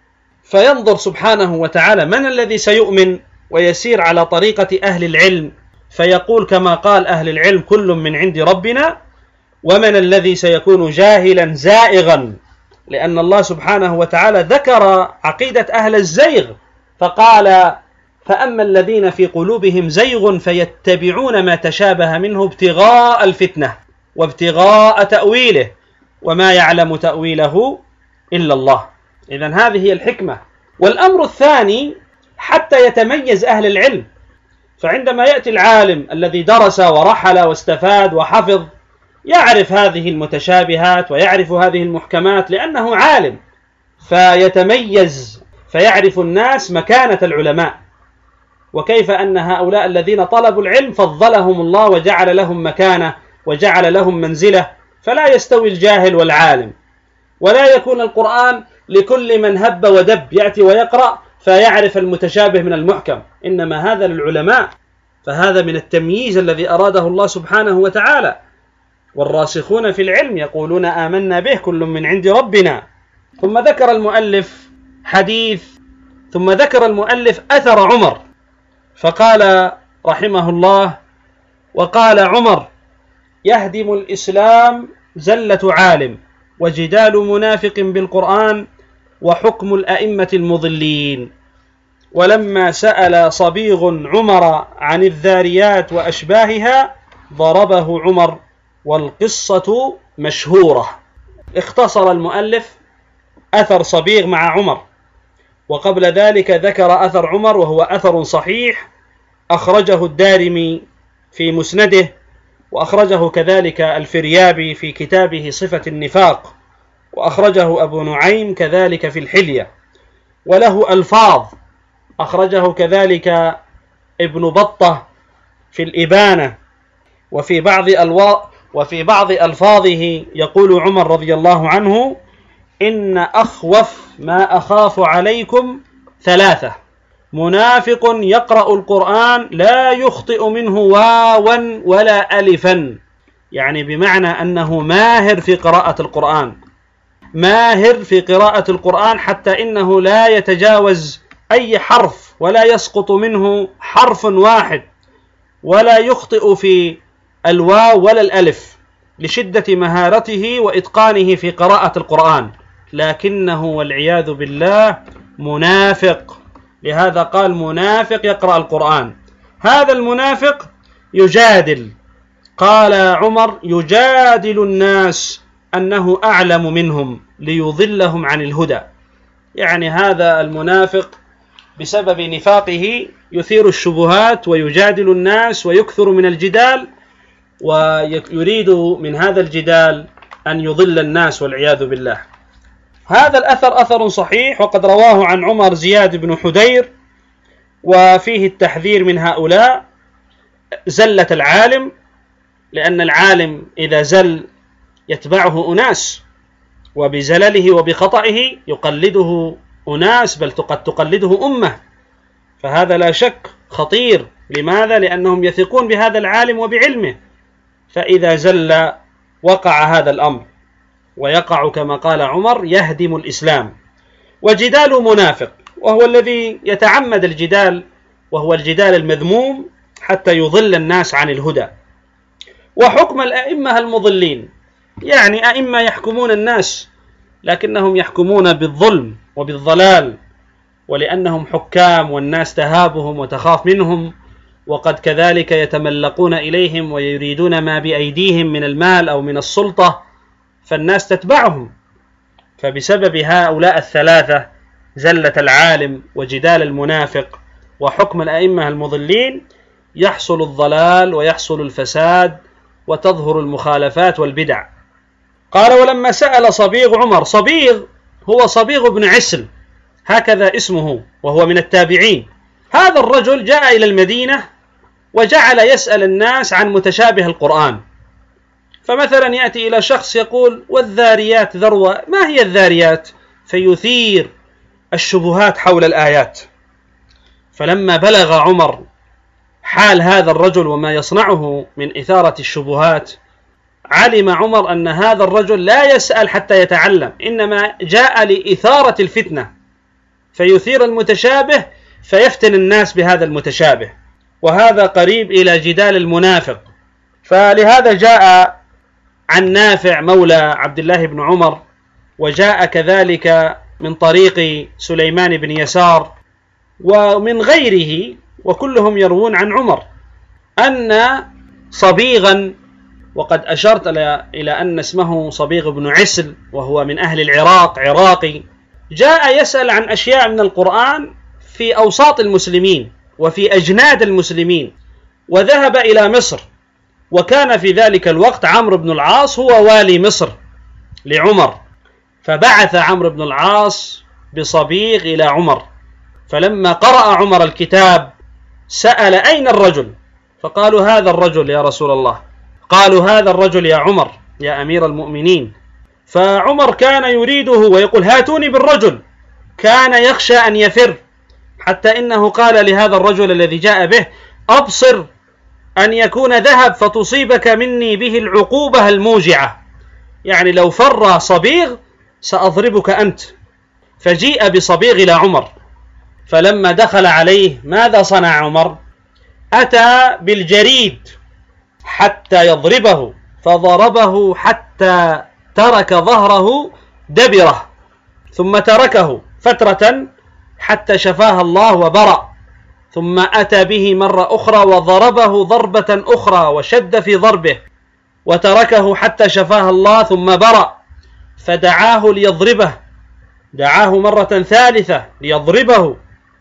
فينظر سبحانه وتعالى من الذي سيؤمن ويسير على طريقة أهل العلم، فيقول كما قال أهل العلم: كل من عند ربنا، ومن الذي سيكون جاهلا زائغا، لأن الله سبحانه وتعالى ذكر عقيدة أهل الزيغ فقال: فأما الذين في قلوبهم زيغ فيتبعون ما تشابه منه ابتغاء الفتنة وابتغاء تأويله وما يعلم تأويله إلا الله. إذن هذه هي الحكمة. والأمر الثاني: حتى يتميز أهل العلم، فعندما يأتي العالم الذي درس ورحل واستفاد وحفظ يعرف هذه المتشابهات ويعرف هذه المحكمات لأنه عالم، فيتميز فيعرف الناس مكانة العلماء، وكيف أن هؤلاء الذين طلبوا العلم فضلهم الله وجعل لهم مكانة وجعل لهم منزلة، فلا يستوي الجاهل والعالم. ولا يكون القرآن لكل من هب ودب يأتي ويقرأ فيعرف المتشابه من المحكم، إنما هذا للعلماء، فهذا من التمييز الذي أراده الله سبحانه وتعالى. والراسخون في العلم يقولون آمنا به كل من عند ربنا. ثم ذكر المؤلف حديث، ثم ذكر المؤلف أثر عمر، فقال رحمه الله: وقال عمر: يهدم الإسلام زلة عالم، وجدال منافق بالقرآن، وحكم الأئمة المضلين. ولما سأل صبيغ عمر عن الذاريات وأشباهها ضربه عمر، والقصة مشهورة. اختصر المؤلف أثر صبيغ مع عمر، وقبل ذلك ذكر أثر عمر وهو أثر صحيح أخرجه الدارمي في مسنده، وأخرجه كذلك الفريابي في كتابه صفة النفاق، وأخرجه أبو نعيم كذلك في الحلية، وله ألفاظ أخرجه كذلك ابن بطة في الإبانة. وفي بعض الوا... وفي بعض ألفاظه يقول عمر رضي الله عنه: إن أخوف ما أخاف عليكم ثلاثة: منافق يقرأ القرآن لا يخطئ منه واوا ولا ألفا، يعني بمعنى أنه ماهر في قراءة القرآن، ماهر في قراءة القرآن حتى إنه لا يتجاوز أي حرف ولا يسقط منه حرف واحد، ولا يخطئ في الواو ولا الألف لشدة مهارته وإتقانه في قراءة القرآن، لكنه والعياذ بالله منافق. لهذا قال منافق يقرأ القرآن. هذا المنافق يجادل، قال عمر: يجادل الناس أنه أعلم منهم ليضلهم عن الهدى. يعني هذا المنافق بسبب نفاقه يثير الشبهات ويجادل الناس ويكثر من الجدال، ويريد من هذا الجدال أن يضل الناس والعياذ بالله. هذا الأثر أثر صحيح، وقد رواه عن عمر زياد بن حدير، وفيه التحذير من هؤلاء زلة العالم، لأن العالم إذا زل يتبعه أناس، وبزلله وبخطئه يقلده أناس، بل قد تقلده أمة، فهذا لا شك خطير. لماذا؟ لأنهم يثقون بهذا العالم وبعلمه، فإذا زل وقع هذا الأمر، ويقع كما قال عمر يهدم الإسلام. وجدال منافق، وهو الذي يتعمد الجدال، وهو الجدال المذموم حتى يضل الناس عن الهدى. وحكم الأئمة المضلين، يعني أئمة يحكمون الناس لكنهم يحكمون بالظلم وبالضلال، ولأنهم حكام والناس تهابهم وتخاف منهم، وقد كذلك يتملقون إليهم ويريدون ما بأيديهم من المال أو من السلطة، فالناس تتبعهم. فبسبب هؤلاء الثلاثة، زلة العالم وجدال المنافق وحكم الأئمة المضلين، يحصل الضلال ويحصل الفساد وتظهر المخالفات والبدع. قال: ولما سأل صبيغ عمر، صبيغ هو صبيغ بن عسل هكذا اسمه، وهو من التابعين. هذا الرجل جاء إلى المدينة وجعل يسأل الناس عن متشابه القرآن. فمثلا يأتي إلى شخص يقول: والذاريات ذروة، ما هي الذاريات؟ فيثير الشبهات حول الآيات. فلما بلغ عمر حال هذا الرجل وما يصنعه من إثارة الشبهات، علم عمر أن هذا الرجل لا يسأل حتى يتعلم، إنما جاء لإثارة الفتنة، فيثير المتشابه فيفتن الناس بهذا المتشابه، وهذا قريب إلى جدال المنافق. فلهذا جاء عن نافع مولى عبد الله بن عمر، وجاء كذلك من طريق سليمان بن يسار ومن غيره، وكلهم يروون عن عمر أن صبيغا، وقد أشرت إلى أن اسمه صبيغ بن عسل وهو من أهل العراق، عراقي، جاء يسأل عن أشياء من القرآن في أوساط المسلمين وفي أجناد المسلمين، وذهب إلى مصر، وكان في ذلك الوقت عمرو بن العاص هو والي مصر لعمر، فبعث عمرو بن العاص بصبيغ إلى عمر، فلما قرأ عمر الكتاب سأل: أين الرجل؟ فقالوا: هذا الرجل يا رسول الله. قالوا: هذا الرجل يا عمر يا أمير المؤمنين. فعمر كان يريده ويقول: هاتوني بالرجل، كان يخشى أن يفر، حتى إنه قال لهذا الرجل الذي جاء به: أبصر أن يكون ذهب فتصيبك مني به العقوبة الموجعة، يعني لو فر صبيغ سأضربك أنت. فجيء بصبيغ إلى عمر، فلما دخل عليه ماذا صنع عمر؟ أتى بالجريد حتى يضربه، فضربه حتى ترك ظهره دبره، ثم تركه فترة حتى شفاه الله وبرأ، ثم أتى به مرة أخرى وضربه ضربة أخرى وشد في ضربه وتركه حتى شفاه الله ثم برأ، فدعاه ليضربه، دعاه مرة ثالثة ليضربه،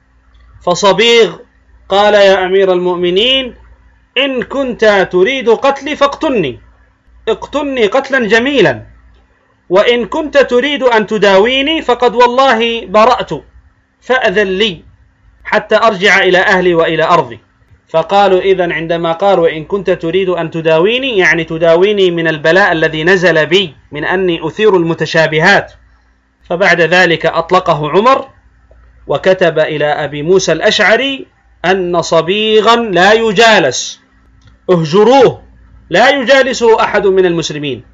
فصبيغ قال: يا أمير المؤمنين، إن كنت تريد قتلي فاقتلني، اقتلني قتلا جميلا، وإن كنت تريد أن تداويني فقد والله برأت، فأذن لي حتى أرجع إلى أهلي وإلى أرضي. فقالوا إذن عندما قال: وإن كنت تريد أن تداويني، يعني تداويني من البلاء الذي نزل بي من أني أثير المتشابهات. فبعد ذلك أطلقه عمر وكتب إلى أبي موسى الأشعري أن صبيغا لا يجالس، اهجروه، لا يجالسه أحد من المسلمين.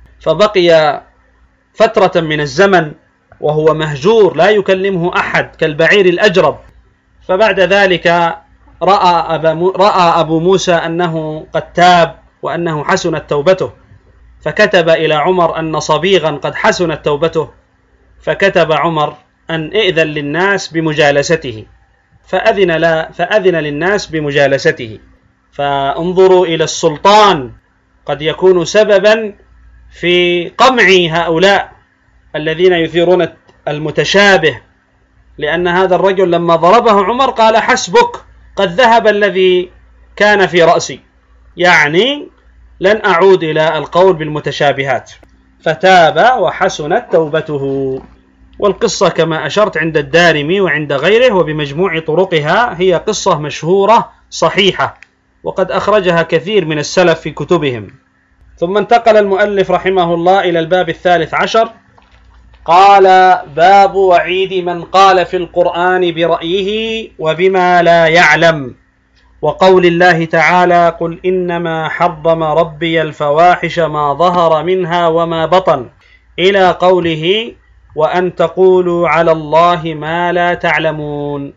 فبقي فترة من الزمن وهو مهجور لا يكلمه أحد كالبعير الأجرب. فبعد ذلك رأى, أبا رأى أبو موسى أنه قد تاب وأنه حسنت توبته، فكتب إلى عمر أن صبيغا قد حسنت توبته، فكتب عمر أن ائذن للناس بمجالسته، فأذن, لا فأذن للناس بمجالسته. فانظروا إلى السلطان، قد يكون سببا في قمع هؤلاء الذين يثيرون المتشابه، لأن هذا الرجل لما ضربه عمر قال: حسبك، قد ذهب الذي كان في رأسي، يعني لن أعود إلى القول بالمتشابهات، فتاب وحسنت توبته. والقصة كما أشرت عند الدارمي وعند غيره وبمجموع طرقها هي قصة مشهورة صحيحة، وقد أخرجها كثير من السلف في كتبهم. ثم انتقل المؤلف رحمه الله إلى الباب الثالث عشر، قال: باب وعيد من قال في القرآن برأيه وبما لا يعلم، وقول الله تعالى: قل إنما حرم ربي الفواحش ما ظهر منها وما بطن، إلى قوله: وأن تقولوا على الله ما لا تعلمون.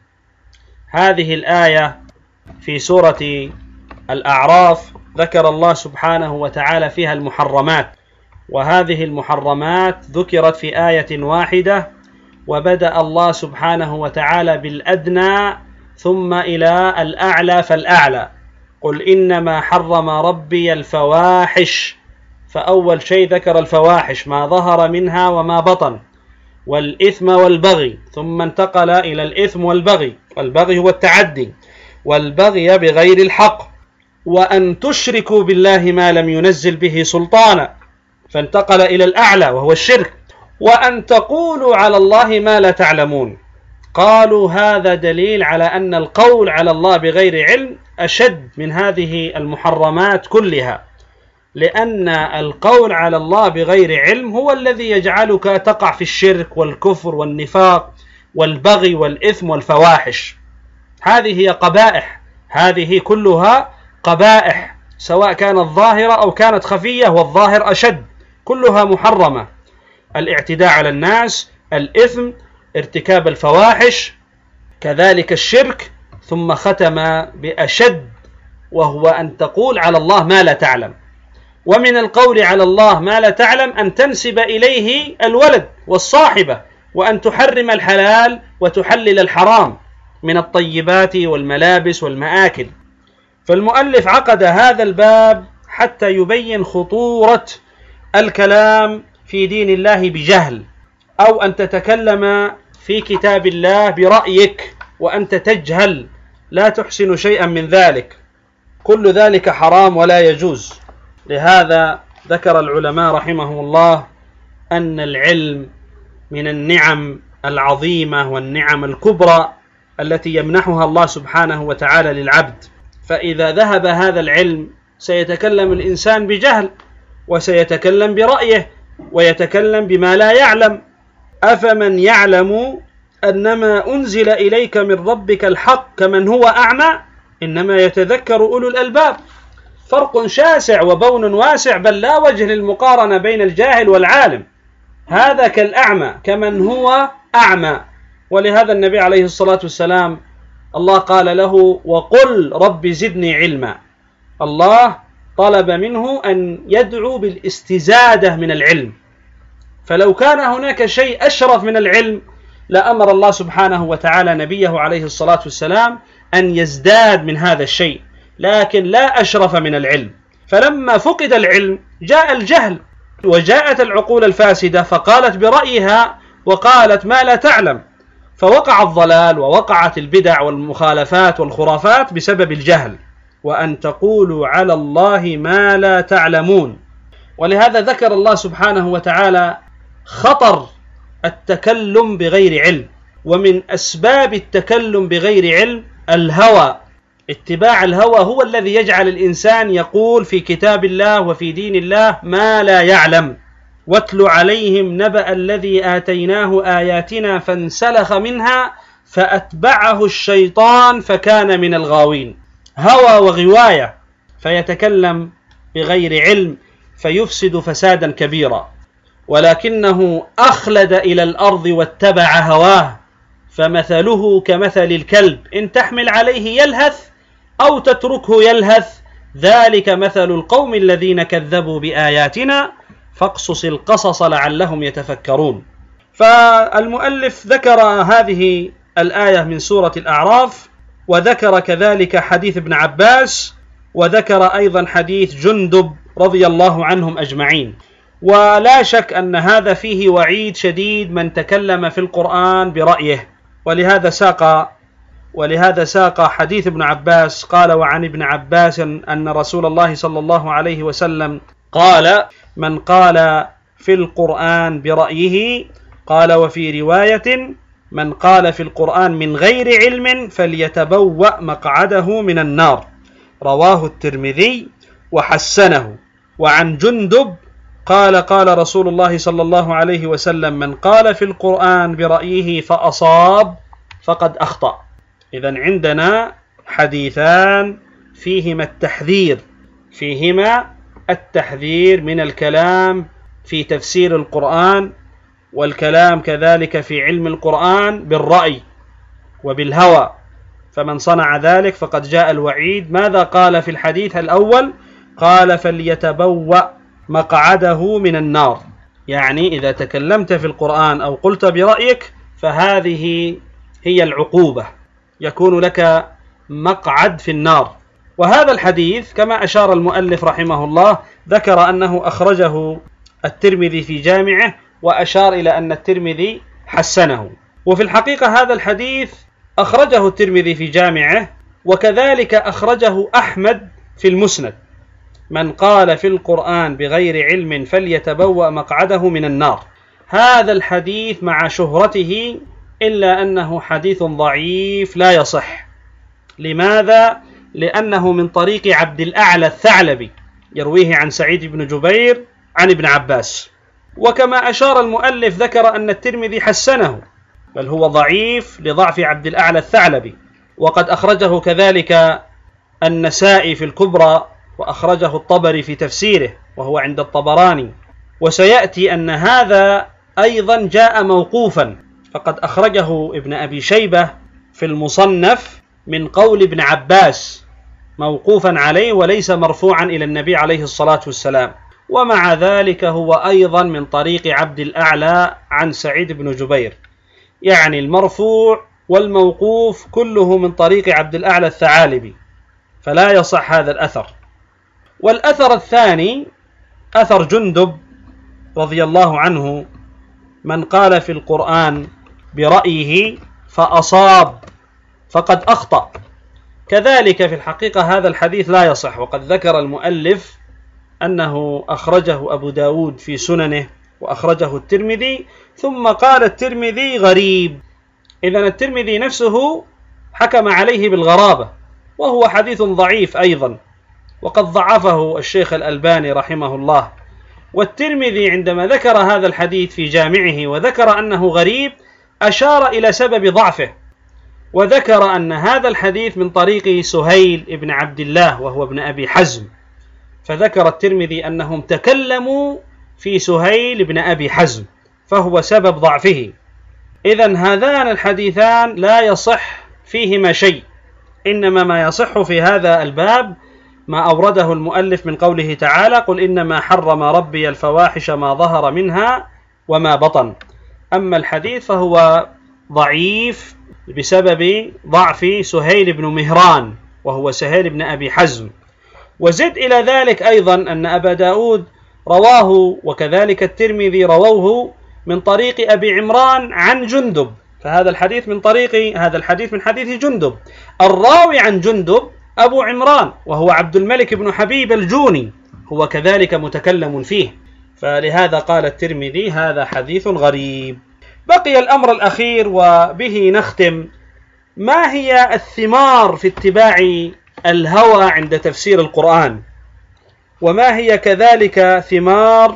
هذه الآية في سورة الأعراف ذكر الله سبحانه وتعالى فيها المحرمات، وهذه المحرمات ذكرت في آية واحدة، وبدأ الله سبحانه وتعالى بالأدنى ثم إلى الأعلى فالأعلى. قل إنما حرم ربي الفواحش، فأول شيء ذكر الفواحش ما ظهر منها وما بطن، والإثم والبغي، ثم انتقل إلى الإثم والبغي، والبغي هو التعدي، والبغي بغير الحق، وأن تشركوا بالله ما لم ينزل به سلطانا، فانتقل إلى الأعلى وهو الشرك، وأن تقولوا على الله ما لا تعلمون. قالوا هذا دليل على أن القول على الله بغير علم أشد من هذه المحرمات كلها، لأن القول على الله بغير علم هو الذي يجعلك تقع في الشرك والكفر والنفاق والبغي والإثم والفواحش. هذه هي قبائح، هذه كلها قبائح، سواء كانت ظاهرة أو كانت خفية، والظاهر أشد، كلها محرمة. الاعتداء على الناس، الإثم، ارتكاب الفواحش، كذلك الشرك، ثم ختم بأشد وهو أن تقول على الله ما لا تعلم. ومن القول على الله ما لا تعلم أن تنسب إليه الولد والصاحبة، وأن تحرم الحلال وتحلل الحرام من الطيبات والملابس والمآكل. فالمؤلف عقد هذا الباب حتى يبين خطورة الكلام في دين الله بجهل، أو أن تتكلم في كتاب الله برأيك وأنت تجهل لا تحسن شيئا من ذلك، كل ذلك حرام ولا يجوز. لهذا ذكر العلماء رحمهم الله أن العلم من النعم العظيمة والنعم الكبرى التي يمنحها الله سبحانه وتعالى للعبد، فإذا ذهب هذا العلم سيتكلم الإنسان بجهل، وسيتكلم برأيه، ويتكلم بما لا يعلم. أفمن يعلم أنما أنزل إليك من ربك الحق كمن هو أعمى إنما يتذكر أولو الألباب. فرق شاسع وبون واسع، بل لا وجه للمقارنة بين الجاهل والعالم. هذا كالأعمى كمن هو أعمى. ولهذا النبي عليه الصلاة والسلام الله قال له وقل رب زدني علما. الله طلب منه أن يدعو بالاستزادة من العلم، فلو كان هناك شيء أشرف من العلم لأمر الله سبحانه وتعالى نبيه عليه الصلاة والسلام أن يزداد من هذا الشيء، لكن لا أشرف من العلم. فلما فقد العلم جاء الجهل وجاءت العقول الفاسدة فقالت برأيها وقالت ما لا تعلم، فوقع الضلال ووقعت البدع والمخالفات والخرافات بسبب الجهل. وأن تقولوا على الله ما لا تعلمون. ولهذا ذكر الله سبحانه وتعالى خطر التكلم بغير علم، ومن أسباب التكلم بغير علم الهوى. اتباع الهوى هو الذي يجعل الإنسان يقول في كتاب الله وفي دين الله ما لا يعلم. واتل عليهم نبأ الذي آتيناه آياتنا فانسلخ منها فأتبعه الشيطان فكان من الغاوين. هوى وغواية، فيتكلم بغير علم فيفسد فسادا كبيرا. ولكنه أخلد إلى الأرض واتبع هواه، فمثله كمثل الكلب إن تحمل عليه يلهث أو تتركه يلهث، ذلك مثل القوم الذين كذبوا بآياتنا فاقصص القصص لعلهم يتفكرون. فالمؤلف ذكر هذه الآية من سورة الأعراف، وذكر كذلك حديث ابن عباس، وذكر أيضا حديث جندب رضي الله عنهم أجمعين. ولا شك أن هذا فيه وعيد شديد من تكلم في القرآن برأيه. ولهذا ساق ولهذا ساق حديث ابن عباس قال وعن ابن عباس أن رسول الله صلى الله عليه وسلم قال من قال في القرآن برأيه، قال وفي رواية من قال في القرآن من غير علم فليتبوأ مقعده من النار، رواه الترمذي وحسنه. وعن جندب قال قال رسول الله صلى الله عليه وسلم من قال في القرآن برأيه فأصاب فقد أخطأ. إذن عندنا حديثان فيهما التحذير فيهما التحذير من الكلام في تفسير القرآن، والكلام كذلك في علم القرآن بالرأي وبالهوى، فمن صنع ذلك فقد جاء الوعيد. ماذا قال في الحديث الأول؟ قال فليتبوأ مقعده من النار، يعني إذا تكلمت في القرآن أو قلت برأيك فهذه هي العقوبة، يكون لك مقعد في النار. وهذا الحديث كما أشار المؤلف رحمه الله ذكر أنه أخرجه الترمذي في جامعه، وأشار إلى أن الترمذي حسنه. وفي الحقيقة هذا الحديث أخرجه الترمذي في جامعه، وكذلك أخرجه أحمد في المسند من قال في القرآن بغير علم فليتبوأ مقعده من النار. هذا الحديث مع شهرته إلا أنه حديث ضعيف لا يصح. لماذا؟ لأنه من طريق عبد الأعلى الثعلبي يرويه عن سعيد بن جبير عن ابن عباس. وكما أشار المؤلف ذكر أن الترمذي حسنه، بل هو ضعيف لضعف عبد الأعلى الثعلبي. وقد أخرجه كذلك النسائي في الكبرى، وأخرجه الطبري في تفسيره وهو عند الطبراني. وسيأتي أن هذا أيضا جاء موقوفا، فقد أخرجه ابن أبي شيبة في المصنف من قول ابن عباس موقوفا عليه وليس مرفوعا إلى النبي عليه الصلاة والسلام. ومع ذلك هو أيضا من طريق عبد الأعلى عن سعيد بن جبير، يعني المرفوع والموقوف كله من طريق عبد الأعلى الثعالبي، فلا يصح هذا الأثر. والأثر الثاني أثر جندب رضي الله عنه من قال في القرآن برأيه فأصاب فقد أخطأ. كذلك في الحقيقة هذا الحديث لا يصح، وقد ذكر المؤلف أنه أخرجه أبو داود في سننه وأخرجه الترمذي، ثم قال الترمذي غريب. إذن الترمذي نفسه حكم عليه بالغرابة، وهو حديث ضعيف أيضا، وقد ضعفه الشيخ الألباني رحمه الله. والترمذي عندما ذكر هذا الحديث في جامعه وذكر أنه غريب أشار إلى سبب ضعفه، وذكر أن هذا الحديث من طريق سهيل ابن عبد الله وهو ابن أبي حزم، فذكر الترمذي أنهم تكلموا في سهيل بن أبي حزم فهو سبب ضعفه. إذن هذان الحديثان لا يصح فيهما شيء، إنما ما يصح في هذا الباب ما أورده المؤلف من قوله تعالى: قل إنما حرم ربي الفواحش ما ظهر منها وما بطن. أما الحديث فهو ضعيف بسبب ضعف سهيل بن مهران وهو سهيل بن أبي حزم. وزد إلى ذلك أيضا أن أبا داود رواه وكذلك الترمذي رووه من طريق أبي عمران عن جندب، فهذا الحديث من طريق هذا الحديث من حديث جندب. الراوي عن جندب أبو عمران وهو عبد الملك بن حبيب الجوني، هو كذلك متكلم فيه، فلهذا قال الترمذي هذا حديث غريب. بقي الأمر الأخير وبه نختم: ما هي الثمار في اتباع الهوى عند تفسير القرآن؟ وما هي كذلك ثمار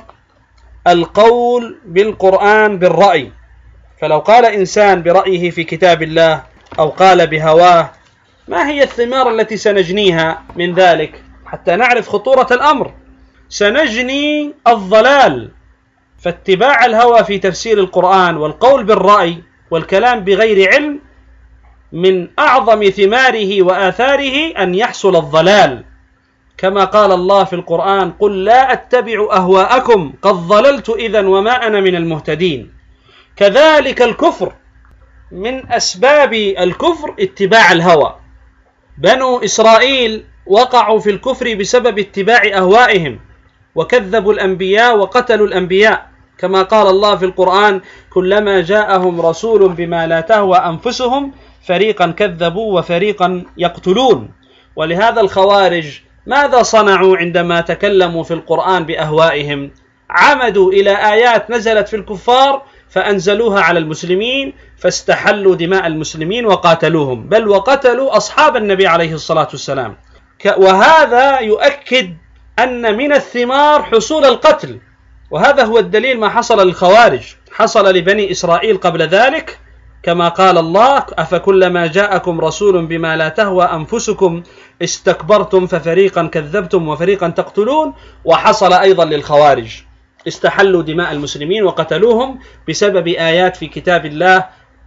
القول بالقرآن بالرأي؟ فلو قال إنسان برأيه في كتاب الله أو قال بهواه، ما هي الثمار التي سنجنيها من ذلك حتى نعرف خطورة الأمر؟ سنجني الضلال. فاتباع الهوى في تفسير القرآن والقول بالرأي والكلام بغير علم من أعظم ثماره وآثاره أن يحصل الضلال، كما قال الله في القرآن: قل لا أتبع أهواءكم قد ضللت إذن وما أنا من المهتدين. كذلك الكفر، من أسباب الكفر اتباع الهوى. بنو إسرائيل وقعوا في الكفر بسبب اتباع أهوائهم، وكذبوا الأنبياء وقتلوا الأنبياء، كما قال الله في القرآن: كلما جاءهم رسول بما لا تهوى أنفسهم فريقا كذبوا وفريقا يقتلون. ولهذا الخوارج ماذا صنعوا عندما تكلموا في القرآن بأهوائهم؟ عمدوا إلى آيات نزلت في الكفار فأنزلوها على المسلمين، فاستحلوا دماء المسلمين وقاتلوهم، بل وقتلوا أصحاب النبي عليه الصلاة والسلام. وهذا يؤكد أن من الثمار حصول القتل، وهذا هو الدليل ما حصل للخوارج، حصل لبني إسرائيل قبل ذلك، كما قال الله: أفكلما جاءكم رسول بما لا تهوى أنفسكم استكبرتم ففريقا كذبتم وفريقا تقتلون. وحصل أيضا للخوارج، استحلوا دماء المسلمين وقتلوهم بسبب آيات في كتاب الله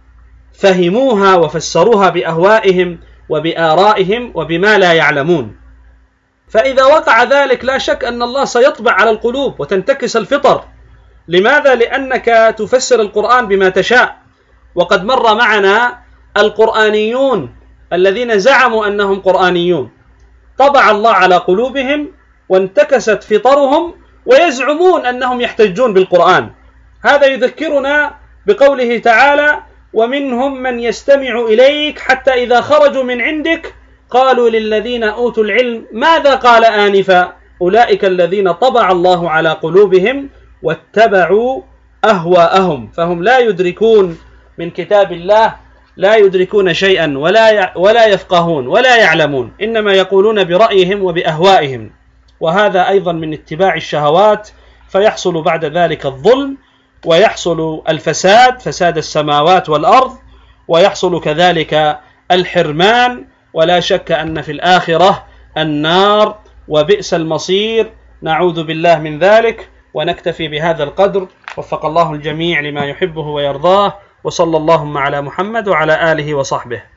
فهموها وفسروها بأهوائهم وبآرائهم وبما لا يعلمون. فإذا وقع ذلك لا شك أن الله سيطبع على القلوب وتنتكس الفطر. لماذا؟ لأنك تفسر القرآن بما تشاء. وقد مر معنا القرآنيون الذين زعموا أنهم قرآنيون، طبع الله على قلوبهم وانتكست فطرهم، ويزعمون أنهم يحتجون بالقرآن. هذا يذكرنا بقوله تعالى: ومنهم من يستمع إليك حتى إذا خرجوا من عندك قالوا للذين أوتوا العلم ماذا قال آنفا أولئك الذين طبع الله على قلوبهم واتبعوا أهواءهم. فهم لا يدركون من كتاب الله، لا يدركون شيئا ولا ولا يفقهون ولا يعلمون، إنما يقولون برأيهم وبأهوائهم. وهذا أيضا من اتباع الشهوات، فيحصل بعد ذلك الظلم، ويحصل الفساد، فساد السماوات والأرض، ويحصل كذلك الحرمان، ولا شك أن في الآخرة النار وبئس المصير، نعوذ بالله من ذلك. ونكتفي بهذا القدر، وفق الله الجميع لما يحبه ويرضاه، وصلى اللهم على محمد وعلى آله وصحبه.